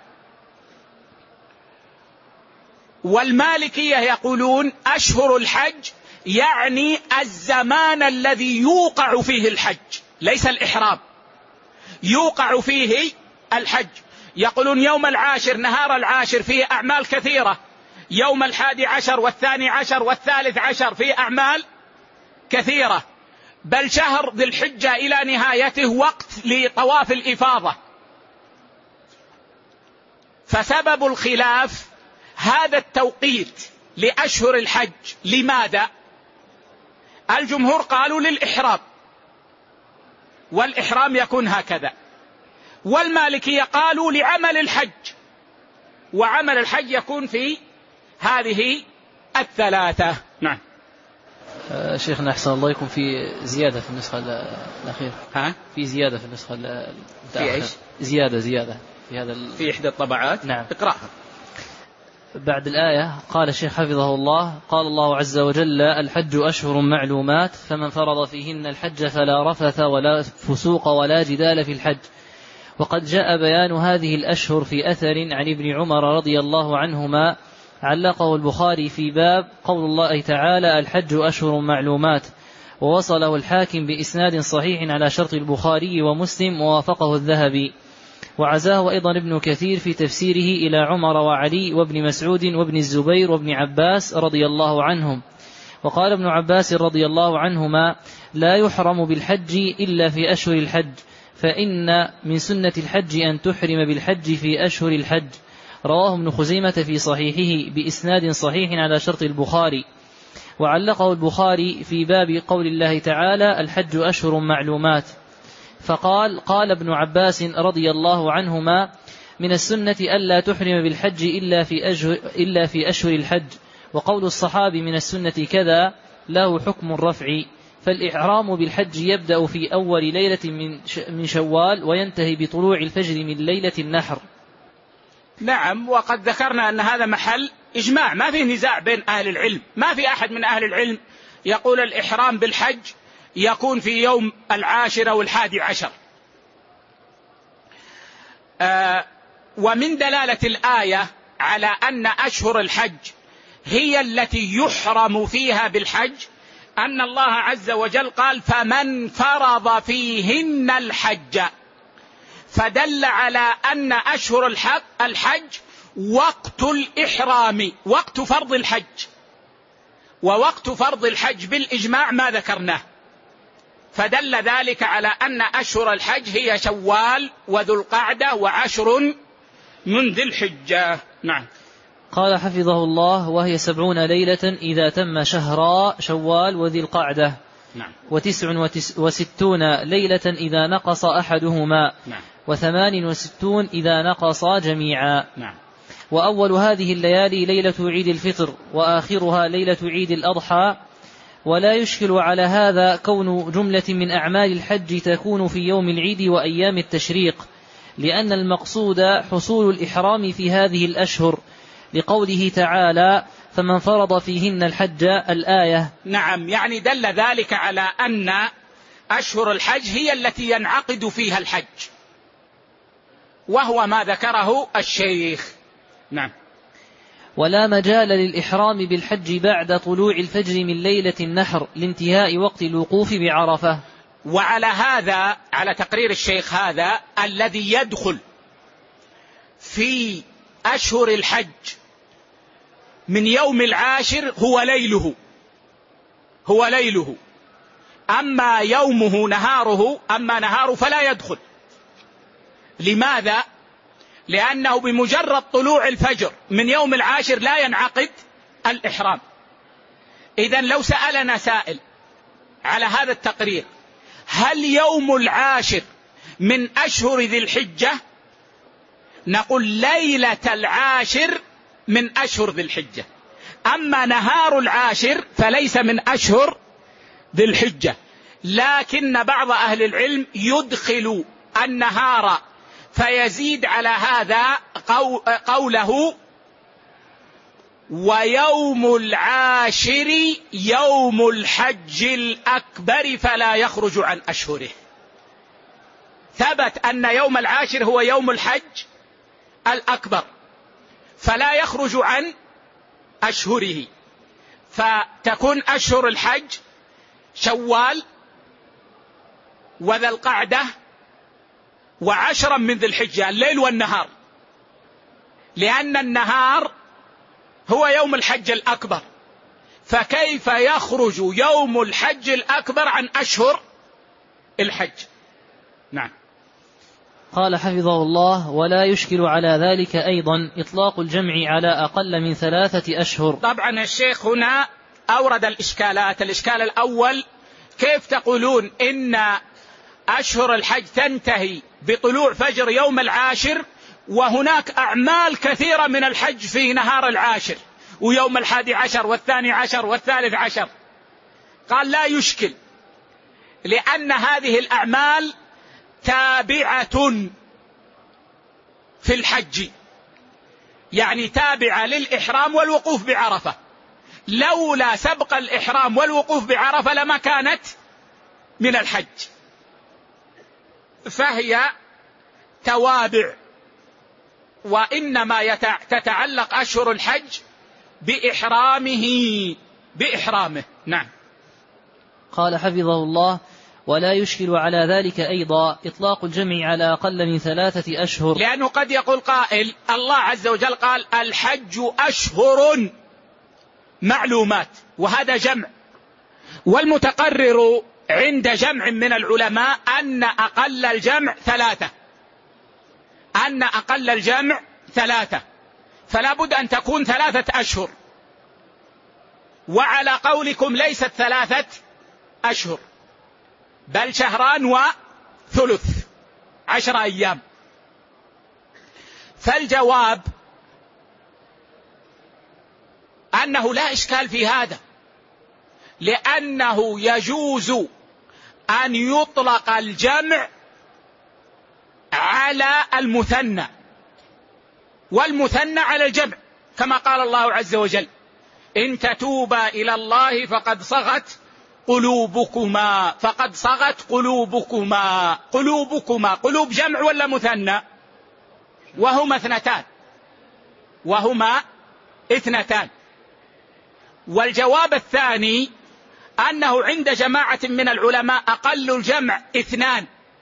والمالكية يقولون أشهر الحج يعني الزمان الذي يوقع فيه الحج، ليس الإحرام، يوقع فيه الحج. يقولون يوم العاشر نهار العاشر فيه أعمال كثيرة، يوم الحادي عشر والثاني عشر والثالث عشر فيه أعمال كثيرة، بل شهر ذي الحجة إلى نهايته وقت لطواف الإفاضة. فسبب الخلاف هذا التوقيت لأشهر الحج. لماذا؟ الجمهور قالوا للإحرام، والإحرام يكون هكذا، والمالكية قالوا لعمل الحج، وعمل الحج يكون في هذه الثلاثة. نعم. آه شيخنا أحسن الله يكون في زيادة في النسخة الأخيرة. ها؟ في زيادة في النسخة المتأخرة. في إيش؟ زيادة زيادة في هذا ال... في إحدى الطبعات. نعم. اقرأها. بعد الآية قال الشيخ حفظه الله: قال الله عز وجل: الحج أشهر معلومات، فمن فرض فيهن الحج فلا رفث ولا فسوق ولا جدال في الحج. وقد جاء بيان هذه الأشهر في أثر عن ابن عمر رضي الله عنهما، علقه البخاري في باب قول الله تعالى: الحج أشهر معلومات، ووصله الحاكم بإسناد صحيح على شرط البخاري ومسلم، ووافقه الذهبي. وعزاه أيضا ابن كثير في تفسيره إلى عمر وعلي وابن مسعود وابن الزبير وابن عباس رضي الله عنهم. وقال ابن عباس رضي الله عنهما: لا يحرم بالحج إلا في أشهر الحج، فإن من سنة الحج أن تحرم بالحج في أشهر الحج. رواه ابن خزيمة في صحيحه بإسناد صحيح على شرط البخاري. وعلقه البخاري في باب قول الله تعالى: الحج أشهر معلومات، فقال: قال ابن عباس رضي الله عنهما: من السنة ألا تحرم بالحج إلا في أشهر, إلا في أشهر الحج. وقول الصحابي من السنة كذا له حكم الرفع، فالإحرام بالحج يبدأ في أول ليلة من شوال وينتهي بطلوع الفجر من ليلة النحر. نعم، وقد ذكرنا أن هذا محل إجماع، ما فيه نزاع بين أهل العلم، ما في أحد من أهل العلم يقول الإحرام بالحج يكون في يوم العاشر أو الحادي عشر. آه ومن دلالة الآية على أن أشهر الحج هي التي يحرم فيها بالحج أن الله عز وجل قال: فمن فرض فيهن الحج، فدل على أن أشهر الحج وقت الإحرام، وقت فرض الحج. ووقت فرض الحج بالإجماع ما ذكرناه، فدل ذلك على أن أشهر الحج هي شوال وذو القعدة وعشر من ذي الحجة. نعم. قال حفظه الله: وهي سبعون ليلة إذا تم شهرا شوال وذي القعدة. نعم. وتسع وستون ليلة إذا نقص أحدهما. نعم. وثمان وستون إذا نقص جميعا. نعم. وأول هذه الليالي ليلة عيد الفطر، وآخرها ليلة عيد الأضحى. ولا يشكل على هذا كون جملة من أعمال الحج تكون في يوم العيد وأيام التشريق، لأن المقصود حصول الإحرام في هذه الأشهر، لقوله تعالى: فمن فرض فيهن الحج الآية. نعم، يعني دل ذلك على أن أشهر الحج هي التي ينعقد فيها الحج، وهو ما ذكره الشيخ. نعم. ولا مجال للإحرام بالحج بعد طلوع الفجر من ليلة النحر لانتهاء وقت الوقوف بعرفة. وعلى هذا، على تقرير الشيخ هذا، الذي يدخل في أشهر الحج من يوم العاشر هو ليله، هو ليله، أما يومه نهاره، أما نهاره فلا يدخل. لماذا؟ لأنه بمجرد طلوع الفجر من يوم العاشر لا ينعقد الإحرام. إذن لو سألنا سائل على هذا التقرير: هل يوم العاشر من أشهر ذي الحجة؟ نقول ليلة العاشر من أشهر ذي الحجة. أما نهار العاشر فليس من أشهر ذي الحجة، لكن بعض أهل العلم يدخل النهار فيزيد على هذا قوله ويوم العاشر يوم الحج الأكبر فلا يخرج عن أشهره. ثبت أن يوم العاشر هو يوم الحج الأكبر فلا يخرج عن أشهره، فتكون أشهر الحج شوال وذا القعدة وعشرا من ذي الحجة، الليل والنهار، لأن النهار هو يوم الحج الأكبر، فكيف يخرج يوم الحج الأكبر عن أشهر الحج؟ نعم. قال حفظه الله: ولا يشكل على ذلك أيضا إطلاق الجمع على أقل من ثلاثة أشهر. طبعا الشيخ هنا أورد الإشكالات. الإشكال الأول: كيف تقولون إن أشهر الحج تنتهي بطلوع فجر يوم العاشر وهناك أعمال كثيرة من الحج في نهار العاشر ويوم الحادي عشر والثاني عشر والثالث عشر؟ قال: لا يشكل، لأن هذه الأعمال تابعة في الحج، يعني تابعة للإحرام والوقوف بعرفة. لولا سبق الإحرام والوقوف بعرفة لما كانت من الحج، فهي توابع، وإنما تتعلق أشهر الحج بإحرامه بإحرامه. نعم. قال حفظه الله: ولا يشكل على ذلك أيضا إطلاق الجمع على أقل من ثلاثة أشهر، لأنه قد يقول قائل: الله عز وجل قال الحج أشهر معلومات، وهذا جمع، والمتقرر عند جمع من العلماء أن أقل الجمع ثلاثة أن أقل الجمع ثلاثة فلا بد أن تكون ثلاثة أشهر، وعلى قولكم ليست ثلاثة أشهر بل شهران وثلث عشر أيام. فالجواب أنه لا إشكال في هذا، لأنه يجوز أن يطلق الجمع على المثنى والمثنى على الجمع، كما قال الله عز وجل: إن تتوبا إلى الله فقد صغت قلوبكما فقد صغت قلوبكما. قلوبكما قلوب جمع ولا مثنى؟ وهما اثنتان وهما اثنتان. والجواب الثاني أنه عند جماعة من العلماء أقل الجمع اثنان،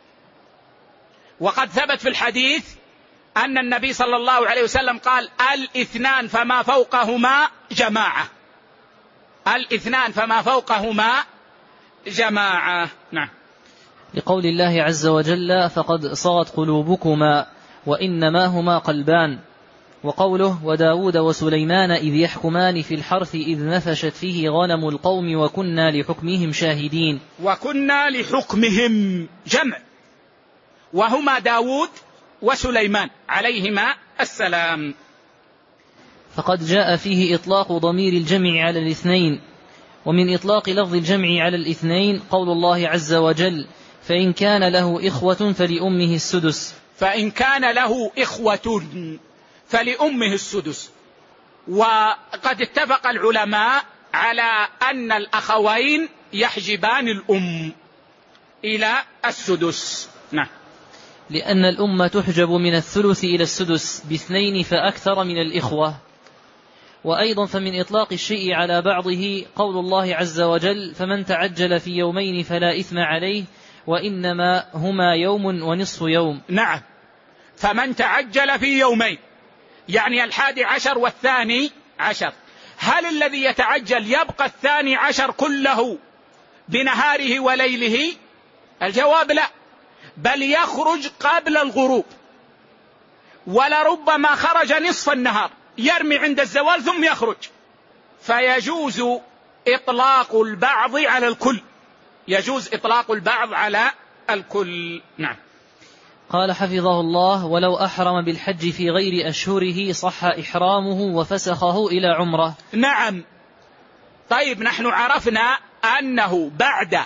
وقد ثبت في الحديث أن النبي صلى الله عليه وسلم قال: الاثنان فما فوقهما جماعة. الاثنان فما فوقهما جماعة. نعم. لقول الله عز وجل: فقد صغت قلوبكما وإنما هما قلبان. وقوله: وداود وسليمان إذ يحكمان في الحرث إذ نفشت فيه غنم القوم وكنا لحكمهم شاهدين. وكنا لحكمهم جمع، وهما داود وسليمان عليهما السلام. فقد جاء فيه إطلاق ضمير الجمع على الاثنين. ومن إطلاق لفظ الجمع على الاثنين قول الله عز وجل: فإن كان له إخوة فلأمه السدس. فإن كان له إخوة فلأمه السدس. وقد اتفق العلماء على أن الأخوين يحجبان الأم إلى السدس. نعم. لأن الأم تحجب من الثلث إلى السدس باثنين فأكثر من الإخوة. وأيضا فمن إطلاق الشيء على بعضه قول الله عز وجل: فمن تعجل في يومين فلا إثم عليه وإنما هما يوم ونصف يوم. نعم. فمن تعجل في يومين يعني الحادي عشر والثاني عشر. هل الذي يتعجل يبقى الثاني عشر كله بنهاره وليله؟ الجواب لا، بل يخرج قبل الغروب، ولربما خرج نصف النهار يرمي عند الزوال ثم يخرج. فيجوز إطلاق البعض على الكل، يجوز إطلاق البعض على الكل. نعم. قال حفظه الله: ولو أحرم بالحج في غير أشهره صح إحرامه وفسخه إلى عمرة. نعم. طيب، نحن عرفنا أنه بعد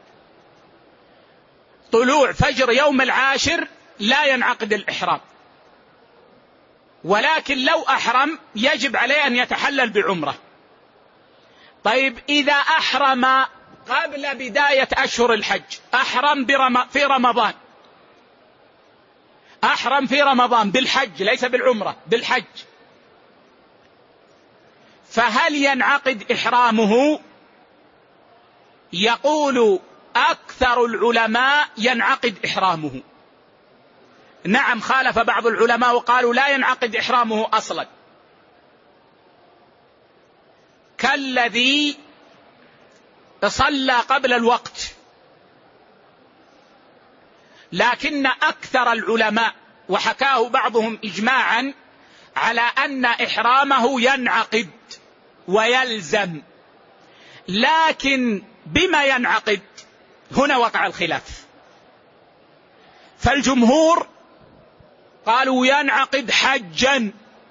طلوع فجر يوم العاشر لا ينعقد الإحرام، ولكن لو أحرم يجب عليه أن يتحلل بعمرة. طيب، إذا أحرم قبل بداية أشهر الحج، أحرم برم... في رمضان، أحرم في رمضان بالحج ليس بالعمرة، بالحج، فهل ينعقد إحرامه؟ يقول أكثر العلماء ينعقد إحرامه. نعم، خالف بعض العلماء وقالوا لا ينعقد إحرامه أصلا، كالذي صلى قبل الوقت. لكن أكثر العلماء، وحكاه بعضهم إجماعا، على أن إحرامه ينعقد ويلزم. لكن بما ينعقد؟ هنا وقع الخلاف. فالجمهور قالوا ينعقد حجا،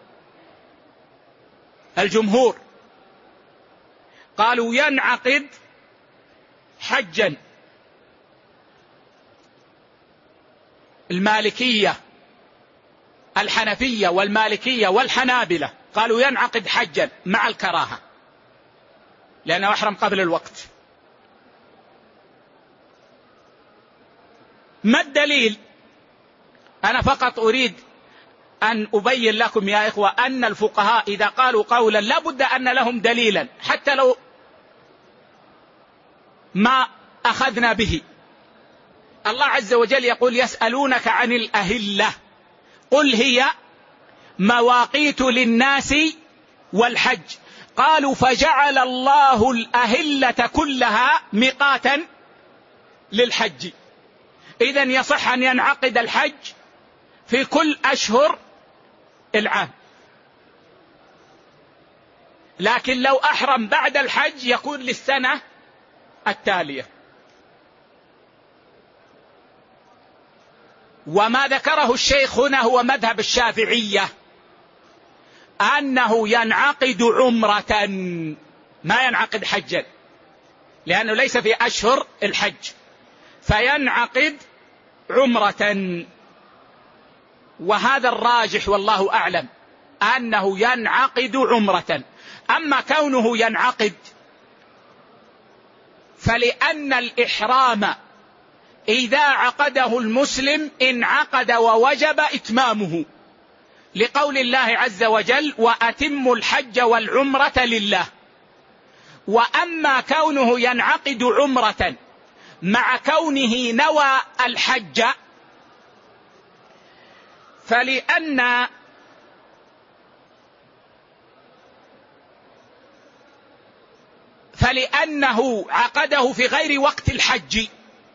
الجمهور قالوا ينعقد حجا. المالكية، الحنفية والمالكية والحنابلة قالوا ينعقد حجا مع الكراهة لأنه أحرم قبل الوقت. ما الدليل؟ أنا فقط أريد أن أبين لكم يا إخوة أن الفقهاء إذا قالوا قولا لا بد أن لهم دليلا حتى لو ما أخذنا به. الله عز وجل يقول: يسألونك عن الأهلة قل هي مواقيت للناس والحج. قالوا: فجعل الله الأهلة كلها ميقاتا للحج. إذن يصح أن ينعقد الحج في كل أشهر العام، لكن لو أحرم بعد الحج يكون للسنة التالية. وما ذكره الشيخ هنا هو مذهب الشافعية، أنه ينعقد عمرة ما ينعقد حجا، لأنه ليس في أشهر الحج، فينعقد عمرة. وهذا الراجح والله أعلم أنه ينعقد عمرة. أما كونه ينعقد فلأن الإحرام إذا عقده المسلم انعقد ووجب إتمامه، لقول الله عز وجل: وأتموا الحج والعمرة لله. وأما كونه ينعقد عمرة مع كونه نوى الحج فلأن فلأنه عقده في غير وقت الحج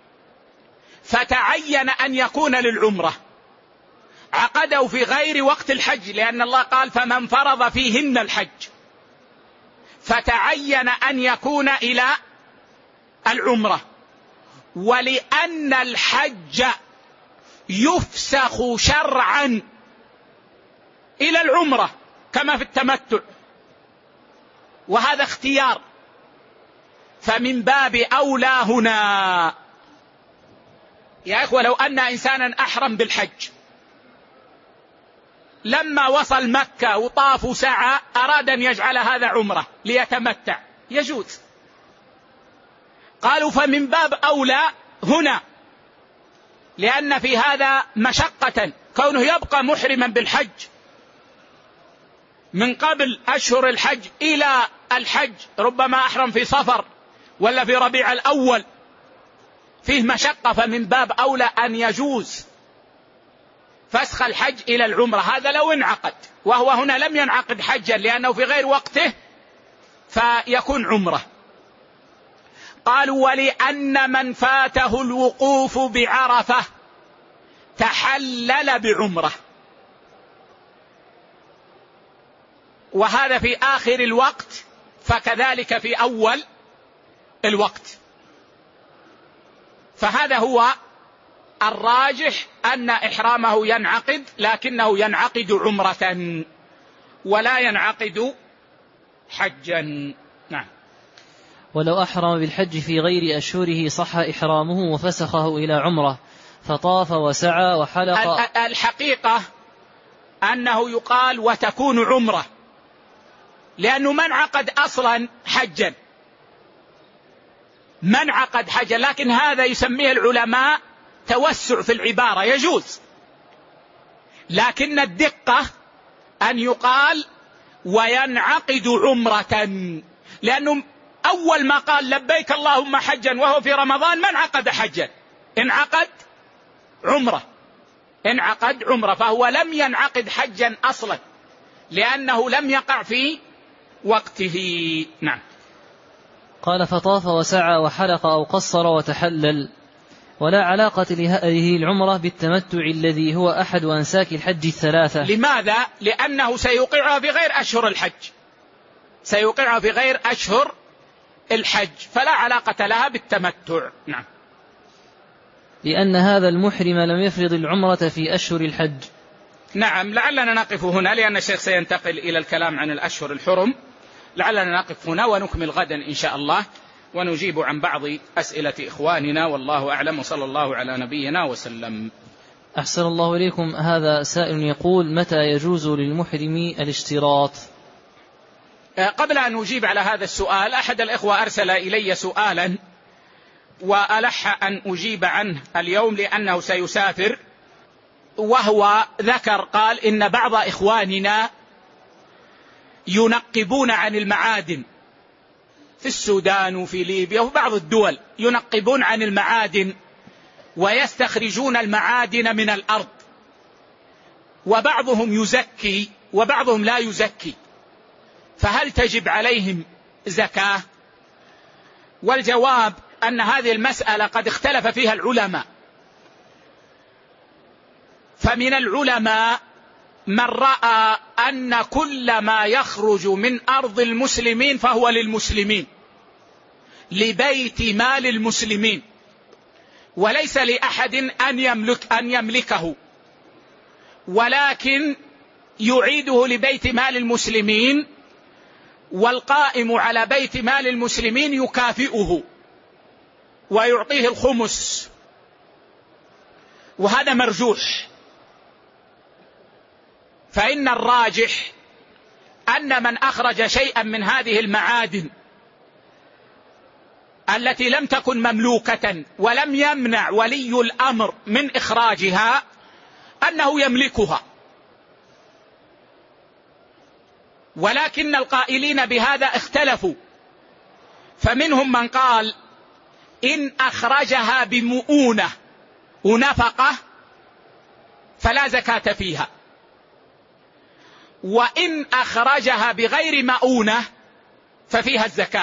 فتعين أن يكون للعمرة. عقده في غير وقت الحج لأن الله قال: فمن فرض فيهن الحج، فتعين أن يكون إلى العمرة. ولأن الحج يفسخ شرعا إلى العمرة كما في التمتع، وهذا اختيار، فمن باب أولى هنا. يا إخوة، لو أن إنسانا أحرم بالحج لما وصل مكة وطاف وسعى أراد أن يجعل هذا عمرة ليتمتع، يجوز. قالوا: فمن باب أولى هنا، لأن في هذا مشقة، كونه يبقى محرما بالحج من قبل أشهر الحج إلى الحج، ربما أحرم في صفر ولا في ربيع الأول، فيه مشقة. فمن باب أولى أن يجوز فسخ الحج إلى العمرة، هذا لو انعقد، وهو هنا لم ينعقد حجا لأنه في غير وقته فيكون عمرة. قالوا: ولأن من فاته الوقوف بعرفة تحلل بعمرة، وهذا في آخر الوقت، فكذلك في أول الوقت. فهذا هو الراجح أن إحرامه ينعقد، لكنه ينعقد عمرة ولا ينعقد حجا. نعم. ولو أحرم بالحج في غير أشهره صح إحرامه وفسخه إلى عمرة فطاف وسعى وحلق. الحقيقة أنه يقال وتكون عمرة، لأنه من عقد أصلا حجا، من عقد حجا، لكن هذا يسميه العلماء توسع في العبارة، يجوز، لكن الدقة أن يقال وينعقد عمرة، لأنه أول ما قال لبيك اللهم حجا وهو في رمضان من عقد حجا، انعقد عمرة، انعقد عمرة، فهو لم ينعقد حجا أصلا لأنه لم يقع في وقته. نعم. قال فطاف وسعى وحلق أو قصر وتحلل، ولا علاقة لهذه العمرة بالتمتع الذي هو أحد أنساك الحج الثلاثة. لماذا؟ لأنه سيوقعها في غير أشهر الحج، سيوقعها في غير أشهر الحج، فلا علاقة لها بالتمتع. نعم. لأن هذا المحرم لم يفرض العمرة في أشهر الحج. نعم. لعلنا نقف هنا لأن الشيخ سينتقل إلى الكلام عن الأشهر الحرم، لعلنا نقف هنا ونكمل غدا إن شاء الله ونجيب عن بعض أسئلة إخواننا، والله أعلم، وصلى الله على نبينا وسلم. أحسن الله إليكم. هذا سائل يقول متى يجوز للمحرم الاشتراط؟ قبل أن أجيب على هذا السؤال، أحد الإخوة أرسل إلي سؤالا وألح أن أجيب عنه اليوم لأنه سيسافر، وهو ذكر قال إن بعض إخواننا ينقبون عن المعادن في السودان وفي ليبيا وفي بعض الدول، ينقبون عن المعادن ويستخرجون المعادن من الأرض، وبعضهم يزكي وبعضهم لا يزكي، فهل تجب عليهم زكاة؟ والجواب أن هذه المسألة قد اختلف فيها العلماء، فمن العلماء من رأى أن كل ما يخرج من أرض المسلمين فهو للمسلمين، لبيت مال المسلمين، وليس لأحد أن يملك أن يملكه، ولكن يعيده لبيت مال المسلمين، والقائم على بيت مال المسلمين يكافئه ويعطيه الخمس، وهذا مرجوح. فإن الراجح أن من أخرج شيئا من هذه المعادن التي لم تكن مملوكة ولم يمنع ولي الأمر من إخراجها أنه يملكها، ولكن القائلين بهذا اختلفوا، فمنهم من قال إن أخرجها بمؤونة ونفقة فلا زكاة فيها، وإن أخرجها بغير مؤونة ففيها الزكاة.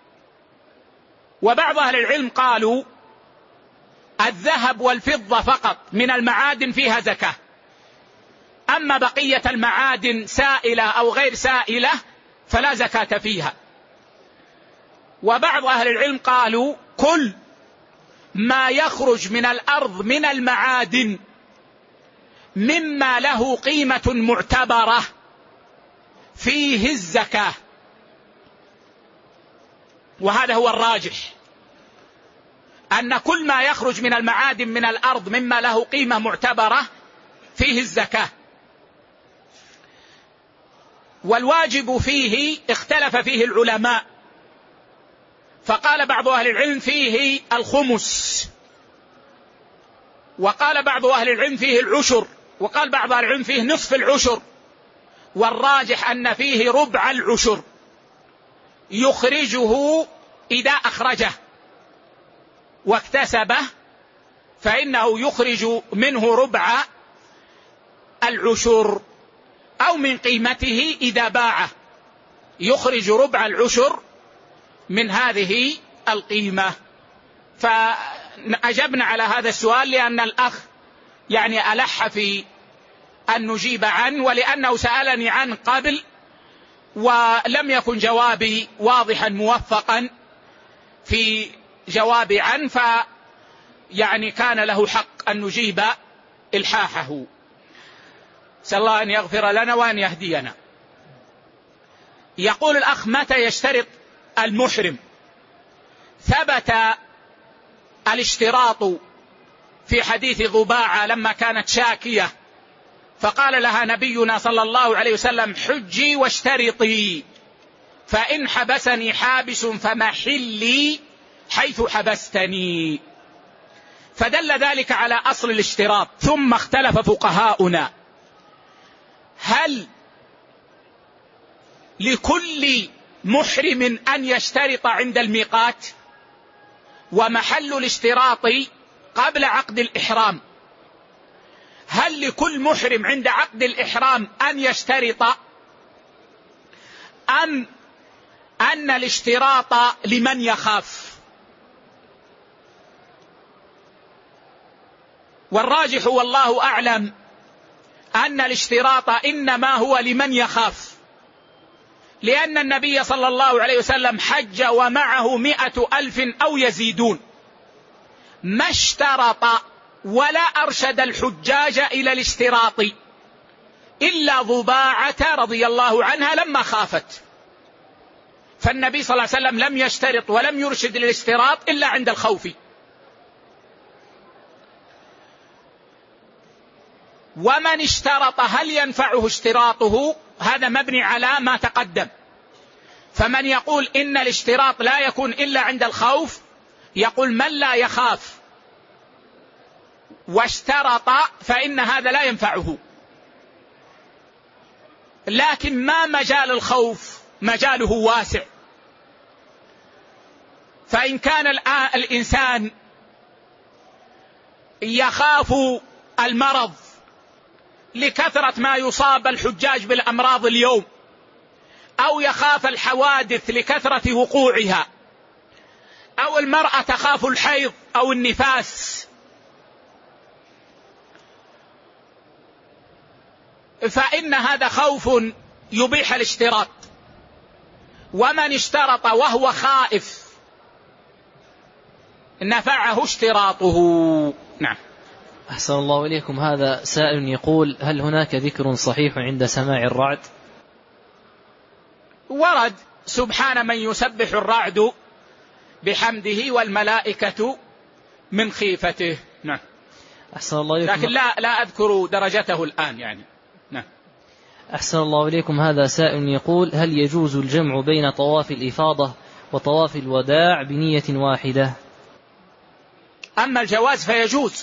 وبعض أهل العلم قالوا الذهب والفضة فقط من المعادن فيها زكاة، أما بقية المعادن سائلة أو غير سائلة فلا زكاة فيها. وبعض أهل العلم قالوا كل ما يخرج من الأرض من المعادن مما له قيمة معتبرة فيه الزكاة، وهذا هو الراجح، أن كل ما يخرج من المعادن من الأرض مما له قيمة معتبرة فيه الزكاة. والواجب فيه اختلف فيه العلماء، فقال بعض أهل العلم فيه الخمس، وقال بعض أهل العلم فيه العشر، وقال بعض أهل العلم فيه نصف العشر، والراجح أن فيه ربع العشر يخرجه إذا أخرجه واكتسبه، فإنه يخرج منه ربع العشر، أو من قيمته إذا باعه يخرج ربع العشر من هذه القيمة. فأجبنا على هذا السؤال لأن الأخ يعني ألح في أن نجيب عنه، ولأنه سألني عنه قبل ولم يكن جوابي واضحا موفقا في جوابي عنه، فيعني كان له حق أن نجيب إلحاحه. نسأل الله أن يغفر لنا وأن يهدينا. يقول الأخ: متى يشترط المحرم؟ ثبت الاشتراط في حديث ضباعة لما كانت شاكية فقال لها نبينا صلى الله عليه وسلم: حجي واشترطي، فإن حبسني حابس فمحلي حيث حبستني. فدل ذلك على أصل الاشتراط. ثم اختلف فقهاؤنا: هل لكل محرم أن يشترط عند الميقات؟ ومحل الاشتراط قبل عقد الإحرام. هل لكل محرم عند عقد الإحرام أن يشترط، أم أن الاشتراط لمن يخاف؟ والراجح والله أعلم أن الاشتراط إنما هو لمن يخاف، لأن النبي صلى الله عليه وسلم حج ومعه مئة ألف أو يزيدون، ما اشترط ولا أرشد الحجاج إلى الاشتراط إلا ضباعة رضي الله عنها لما خافت. فالنبي صلى الله عليه وسلم لم يشترط ولم يرشد للاشتراط إلا عند الخوف. ومن اشترط هل ينفعه اشتراطه؟ هذا مبني على ما تقدم. فمن يقول إن الاشتراط لا يكون إلا عند الخوف يقول: من لا يخاف واشترط فإن هذا لا ينفعه. لكن ما مجال الخوف؟ مجاله واسع. فإن كان الإنسان يخاف المرض لكثرة ما يصاب الحجاج بالأمراض اليوم، أو يخاف الحوادث لكثرة وقوعها، أو المرأة تخاف الحيض أو النفاس، فإن هذا خوف يبيح الاشتراط. ومن اشترط وهو خائف نفعه اشتراطه. نعم. أحسن الله إليكم. هذا سائل يقول: هل هناك ذكر صحيح عند سماع الرعد؟ ورد: سبحان من يسبح الرعد بحمده والملائكة من خيفته. نعم. أحسن الله إليكم. لكن لا, لا أذكر درجته الآن يعني. نعم. أحسن الله إليكم. هذا سائل يقول: هل يجوز الجمع بين طواف الإفاضة وطواف الوداع بنية واحدة؟ أما الجواز فيجوز،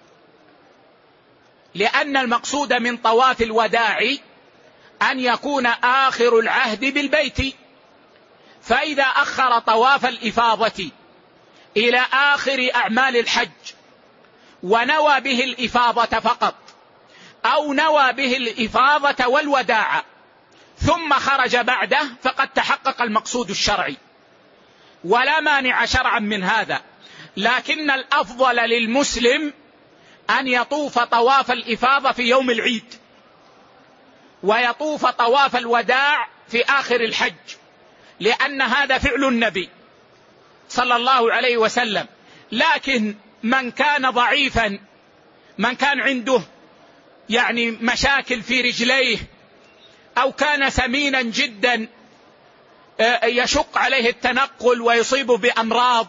لأن المقصود من طواف الوداع أن يكون آخر العهد بالبيت، فإذا أخر طواف الإفاضة إلى آخر أعمال الحج ونوى به الإفاضة فقط، أو نوى به الإفاضة والوداع ثم خرج بعده، فقد تحقق المقصود الشرعي، ولا مانع شرعا من هذا. لكن الأفضل للمسلم أن يطوف طواف الإفاضة في يوم العيد، ويطوف طواف الوداع في آخر الحج، لأن هذا فعل النبي صلى الله عليه وسلم. لكن من كان ضعيفا، من كان عنده يعني مشاكل في رجليه، أو كان سمينا جدا يشق عليه التنقل ويصيبه بأمراض،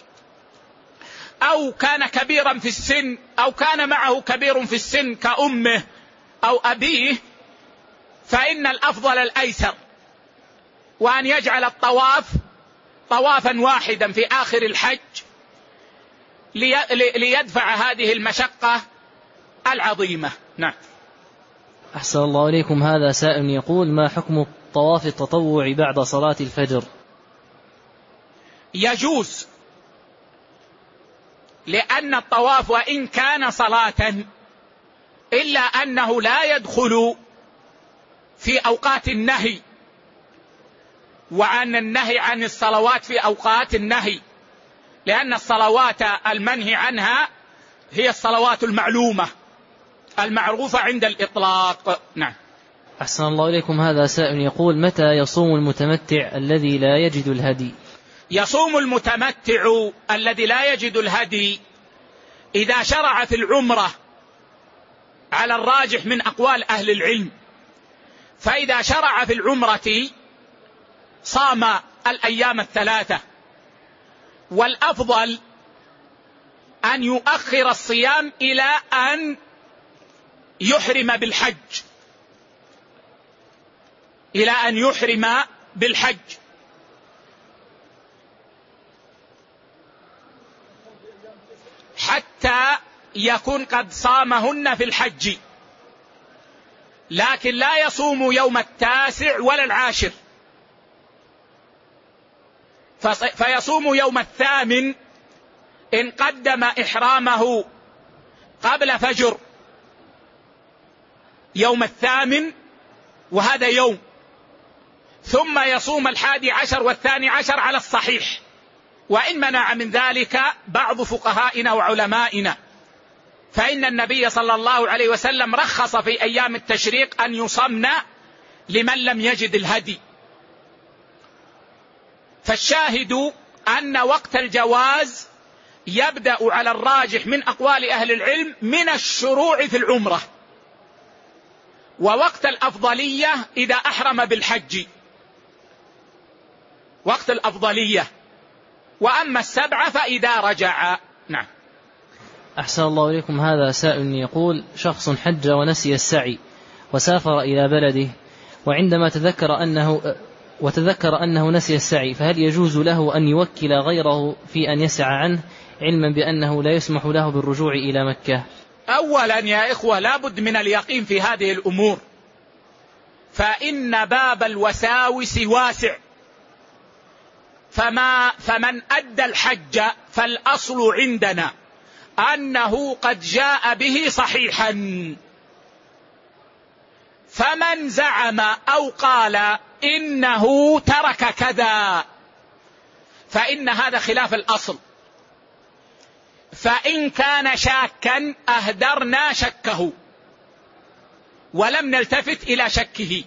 أو كان كبيرا في السن، أو كان معه كبير في السن كأمه أو أبيه، فإن الأفضل الأيسر، وأن يجعل الطواف طوافا واحدا في آخر الحج ليدفع هذه المشقة العظيمة. نعم. أحسن الله إليكم. هذا سائل يقول: ما حكم طواف التطوع بعد صلاة الفجر؟ يجوز، لأن الطواف وإن كان صلاة إلا أنه لا يدخل في أوقات النهي، وعن النهي عن الصلوات في أوقات النهي، لأن الصلوات المنهي عنها هي الصلوات المعلومة المعروفة عند الإطلاق. نعم. أحسن الله إليكم. هذا سائل يقول: متى يصوم المتمتع الذي لا يجد الهدي؟ يصوم المتمتع الذي لا يجد الهدي إذا شرع في العمرة على الراجح من أقوال أهل العلم، فإذا شرع في العمرة صام الأيام الثلاثة، والأفضل أن يؤخر الصيام إلى أن يحرم بالحج، إلى أن يحرم بالحج. حتى يكون قد صامهن في الحج، لكن لا يصوم يوم التاسع ولا العاشر، فيصوم يوم الثامن إن قدم إحرامه قبل فجر يوم الثامن، وهذا يوم، ثم يصوم الحادي عشر والثاني عشر على الصحيح، وإن منع من ذلك بعض فقهائنا وعلمائنا، فإن النبي صلى الله عليه وسلم رخص في أيام التشريق أن يصمن لمن لم يجد الهدي. فالشاهد أن وقت الجواز يبدأ على الراجح من أقوال أهل العلم من الشروع في العمرة، ووقت الأفضلية إذا أحرم بالحج، وقت الأفضلية، وأما السبعة فإذا رجع. نعم. أحسن الله إليكم. هذا سائل يقول: شخص حج ونسي السعي وسافر إلى بلده، وعندما تذكر أنه وتذكر أنه نسي السعي، فهل يجوز له أن يوكل غيره في أن يسعى عنه، علما بأنه لا يسمح له بالرجوع إلى مكة؟ أولا يا إخوة، لا بد من اليقين في هذه الأمور، فإن باب الوساوس واسع، فما فمن أدى الحج فالأصل عندنا أنه قد جاء به صحيحا، فمن زعم أو قال إنه ترك كذا فإن هذا خلاف الأصل، فإن كان شاكا أهدرنا شكه ولم نلتفت إلى شكه.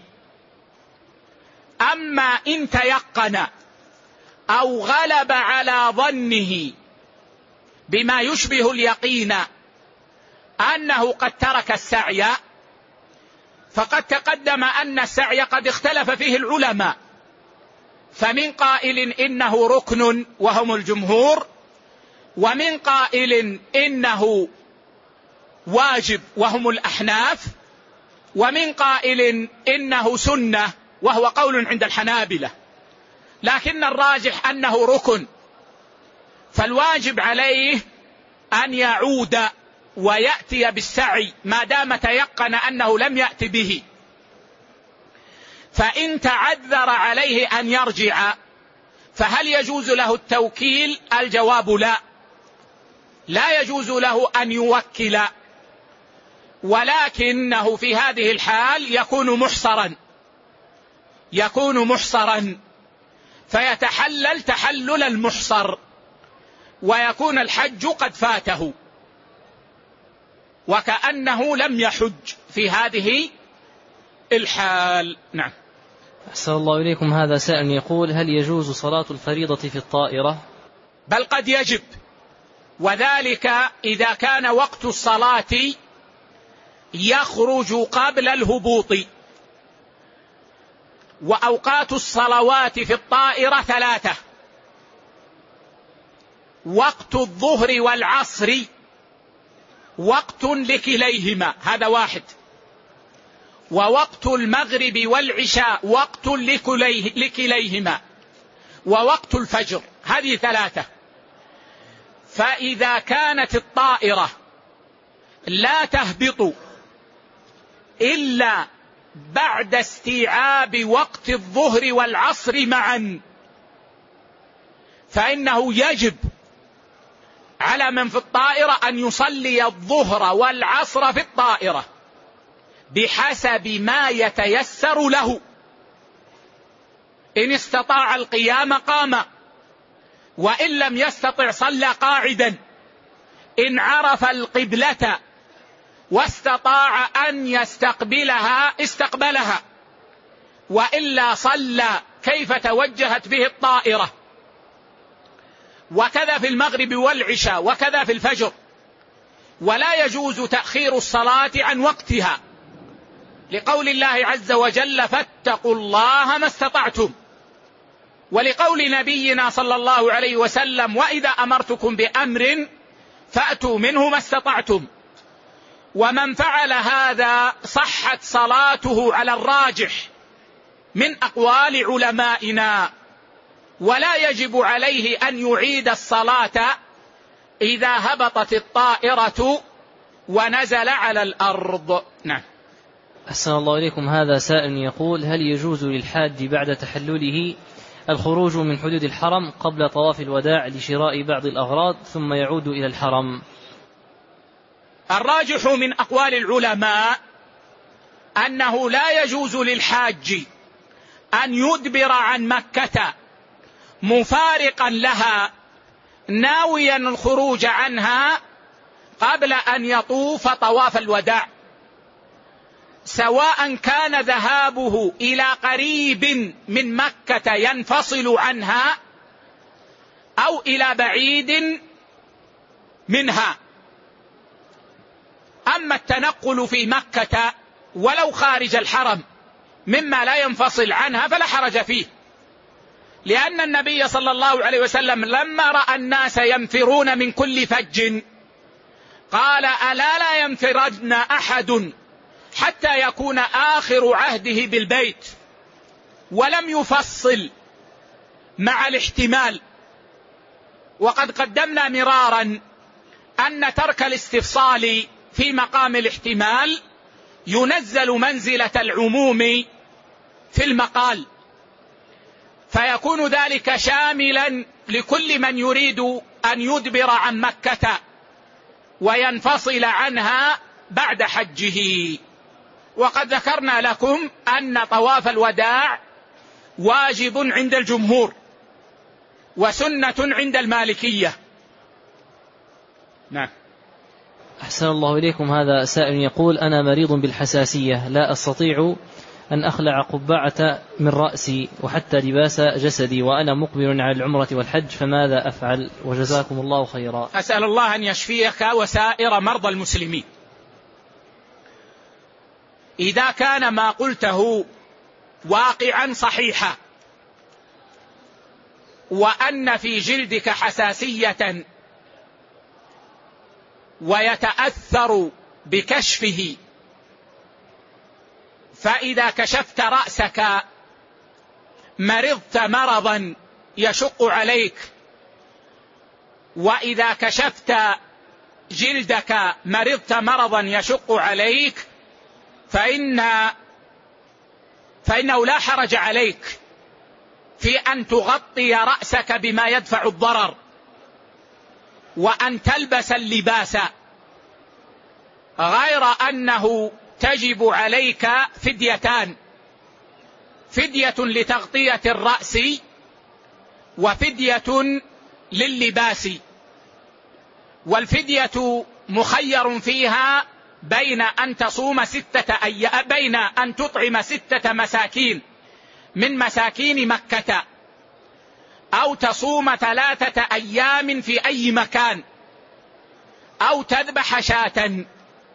أما إن تيقن أو غلب على ظنه بما يشبه اليقين أنه قد ترك السعي، فقد تقدم أن السعي قد اختلف فيه العلماء، فمن قائل إنه ركن وهم الجمهور، ومن قائل إنه واجب وهم الأحناف، ومن قائل إنه سنة وهو قول عند الحنابلة، لكن الراجح أنه ركن، فالواجب عليه أن يعود ويأتي بالسعي ما دام تيقن أنه لم يأت به. فإن تعذر عليه أن يرجع فهل يجوز له التوكيل؟ الجواب لا، لا يجوز له أن يوكل، ولكنه في هذه الحال يكون محصرا، يكون محصرا فيتحلل تحلل المحصر، ويكون الحج قد فاته وكأنه لم يحج في هذه الحال. نعم. أحسن الله إليكم. هذا سائل يقول: هل يجوز صلاة الفريضة في الطائرة؟ بل قد يجب، وذلك إذا كان وقت الصلاة يخرج قبل الهبوط. وأوقات الصلوات في الطائرة ثلاثة: وقت الظهر والعصر وقت لكليهما، هذا واحد، ووقت المغرب والعشاء وقت لكليهما، ووقت الفجر، هذه ثلاثة. فإذا كانت الطائرة لا تهبط إلا بعد استيعاب وقت الظهر والعصر معا، فإنه يجب على من في الطائرة أن يصلي الظهر والعصر في الطائرة بحسب ما يتيسر له. إن استطاع القيام قام، وإن لم يستطع صلى قاعدا. إن عرف القبلة واستطاع أن يستقبلها استقبلها، وإلا صلى كيف توجهت به الطائرة. وكذا في المغرب والعشاء، وكذا في الفجر. ولا يجوز تأخير الصلاة عن وقتها، لقول الله عز وجل فاتقوا الله ما استطعتم، ولقول نبينا صلى الله عليه وسلم وإذا أمرتكم بأمر فأتوا منه ما استطعتم. ومن فعل هذا صحت صلاته على الراجح من أقوال علمائنا، ولا يجب عليه أن يعيد الصلاة إذا هبطت الطائرة ونزل على الأرض. نعم. أحسن الله إليكم. هذا سائل يقول: هل يجوز للحاج بعد تحلله الخروج من حدود الحرم قبل طواف الوداع لشراء بعض الأغراض ثم يعود إلى الحرم؟ الراجح من أقوال العلماء أنه لا يجوز للحاج أن يدبر عن مكة مفارقا لها ناويا الخروج عنها قبل أن يطوف طواف الوداع، سواء كان ذهابه إلى قريب من مكة ينفصل عنها أو إلى بعيد منها. أما التنقل في مكة ولو خارج الحرم مما لا ينفصل عنها فلا حرج فيه، لأن النبي صلى الله عليه وسلم لما رأى الناس ينفرون من كل فج قال: ألا لا ينفرن أحد حتى يكون آخر عهده بالبيت، ولم يفصل مع الاحتمال. وقد قدمنا مرارا أن ترك الاستفصال في مقام الاحتمال ينزل منزلة العموم في المقال، فيكون ذلك شاملا لكل من يريد أن يدبر عن مكة وينفصل عنها بعد حجه. وقد ذكرنا لكم أن طواف الوداع واجب عند الجمهور وسنة عند المالكية. نعم. أحسن الله إليكم. هذا سائل يقول: أنا مريض بالحساسية، لا أستطيع أن أخلع قبعة من رأسي وحتى لباس جسدي، وأنا مقبل على العمرة والحج، فماذا أفعل؟ وجزاكم الله خيرا. أسأل الله أن يشفيك وسائر مرضى المسلمين. إذا كان ما قلته واقعا صحيحا وأن في جلدك حساسية ويتأثر بكشفه، فإذا كشفت رأسك مرضت مرضا يشق عليك، وإذا كشفت جلدك مرضت مرضا يشق عليك، فإن فإنه لا حرج عليك في أن تغطي رأسك بما يدفع الضرر وأن تلبس اللباس، غير أنه تجب عليك فديتان: فدية لتغطية الرأس وفدية لللباس. والفدية مخير فيها بين أن تصوم ستة أيام بين أن تطعم ستة مساكين من مساكين مكة، أو تصوم ثلاثة أيام في أي مكان، أو تذبح شاة.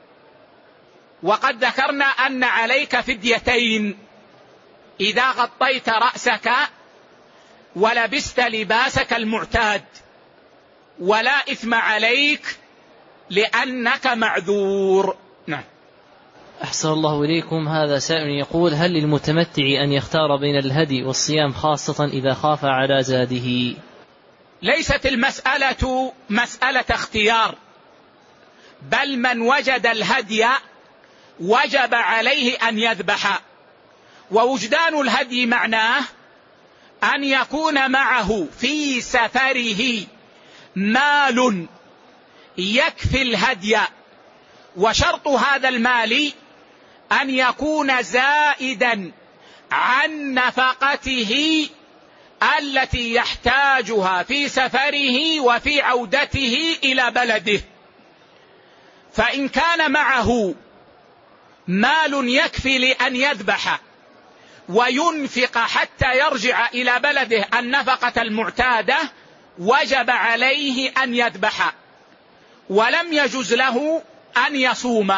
وقد ذكرنا أن عليك فديتين: إذا غطيت رأسك ولبست لباسك المعتاد، ولا إثم عليك لأنك معذور. نعم. أحسن الله إليكم. هذا سائل يقول: هل للمتمتع أن يختار بين الهدي والصيام خاصة إذا خاف على زاده؟ ليست المسألة مسألة اختيار، بل من وجد الهدي وجب عليه أن يذبح. ووجدان الهدي معناه أن يكون معه في سفره مال يكفي الهدي، وشرط هذا المال أن يكون زائدا عن نفقته التي يحتاجها في سفره وفي عودته إلى بلده. فإن كان معه مال يكفي لأن يذبح وينفق حتى يرجع إلى بلده النفقة المعتادة، وجب عليه أن يذبح. ولم يجز له أن يصوم.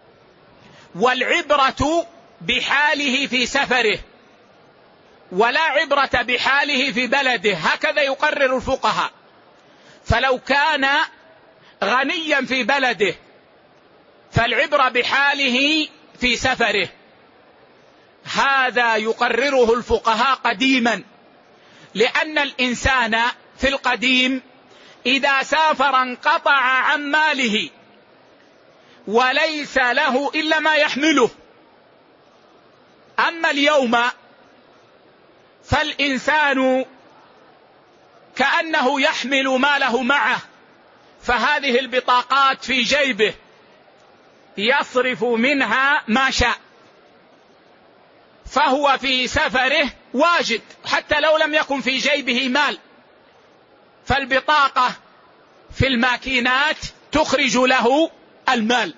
والعبرة بحاله في سفره، ولا عبرة بحاله في بلده، هكذا يقرر الفقهاء. فلو كان غنيا في بلده فالعبرة بحاله في سفره، هذا يقرره الفقهاء قديما، لأن الإنسان في القديم إذا سافر انقطع عن ماله وليس له إلا ما يحمله. أما اليوم فالإنسان كأنه يحمل ماله معه، فهذه البطاقات في جيبه يصرف منها ما شاء، فهو في سفره واجد حتى لو لم يكن في جيبه مال، فالبطاقة في الماكينات تخرج له المال.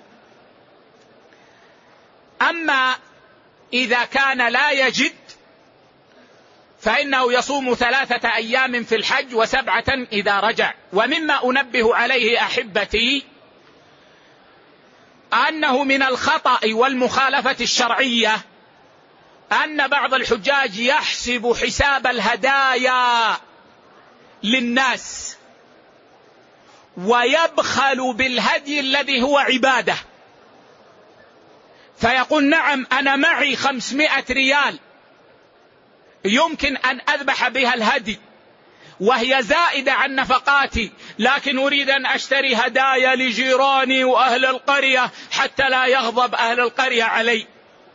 أما إذا كان لا يجد فإنه يصوم ثلاثة أيام في الحج وسبعة إذا رجع. ومما أنبه عليه أحبتي أنه من الخطأ والمخالفة الشرعية أن بعض الحجاج يحسب حساب الهدايا للناس ويبخل بالهدي الذي هو عبادة، فيقول نعم أنا معي خمسمائة ريال يمكن أن أذبح بها الهدي وهي زائدة عن نفقاتي، لكن أريد أن أشتري هدايا لجيراني وأهل القرية حتى لا يغضب أهل القرية علي.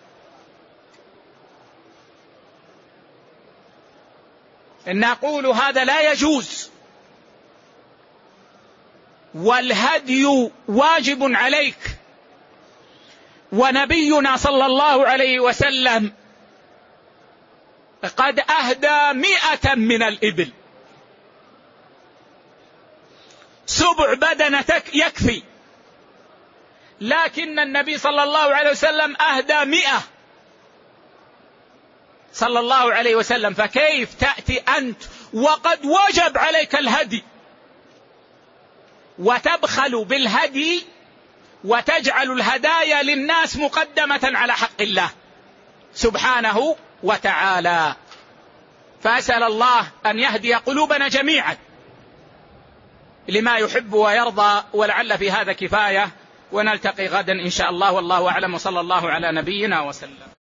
نقول هذا لا يجوز، والهدي واجب عليك، ونبينا صلى الله عليه وسلم قد أهدى مئة من الإبل، سبع بدنتك يكفي، لكن النبي صلى الله عليه وسلم أهدى مئة صلى الله عليه وسلم. فكيف تأتي أنت وقد وجب عليك الهدي وتبخل بالهدي وتجعل الهدايا للناس مقدمة على حق الله سبحانه وتعالى؟ فأسأل الله أن يهدي قلوبنا جميعا لما يحب ويرضى، ولعل في هذا كفاية، ونلتقي غدا إن شاء الله، والله أعلم، وصلى الله على نبينا وسلم.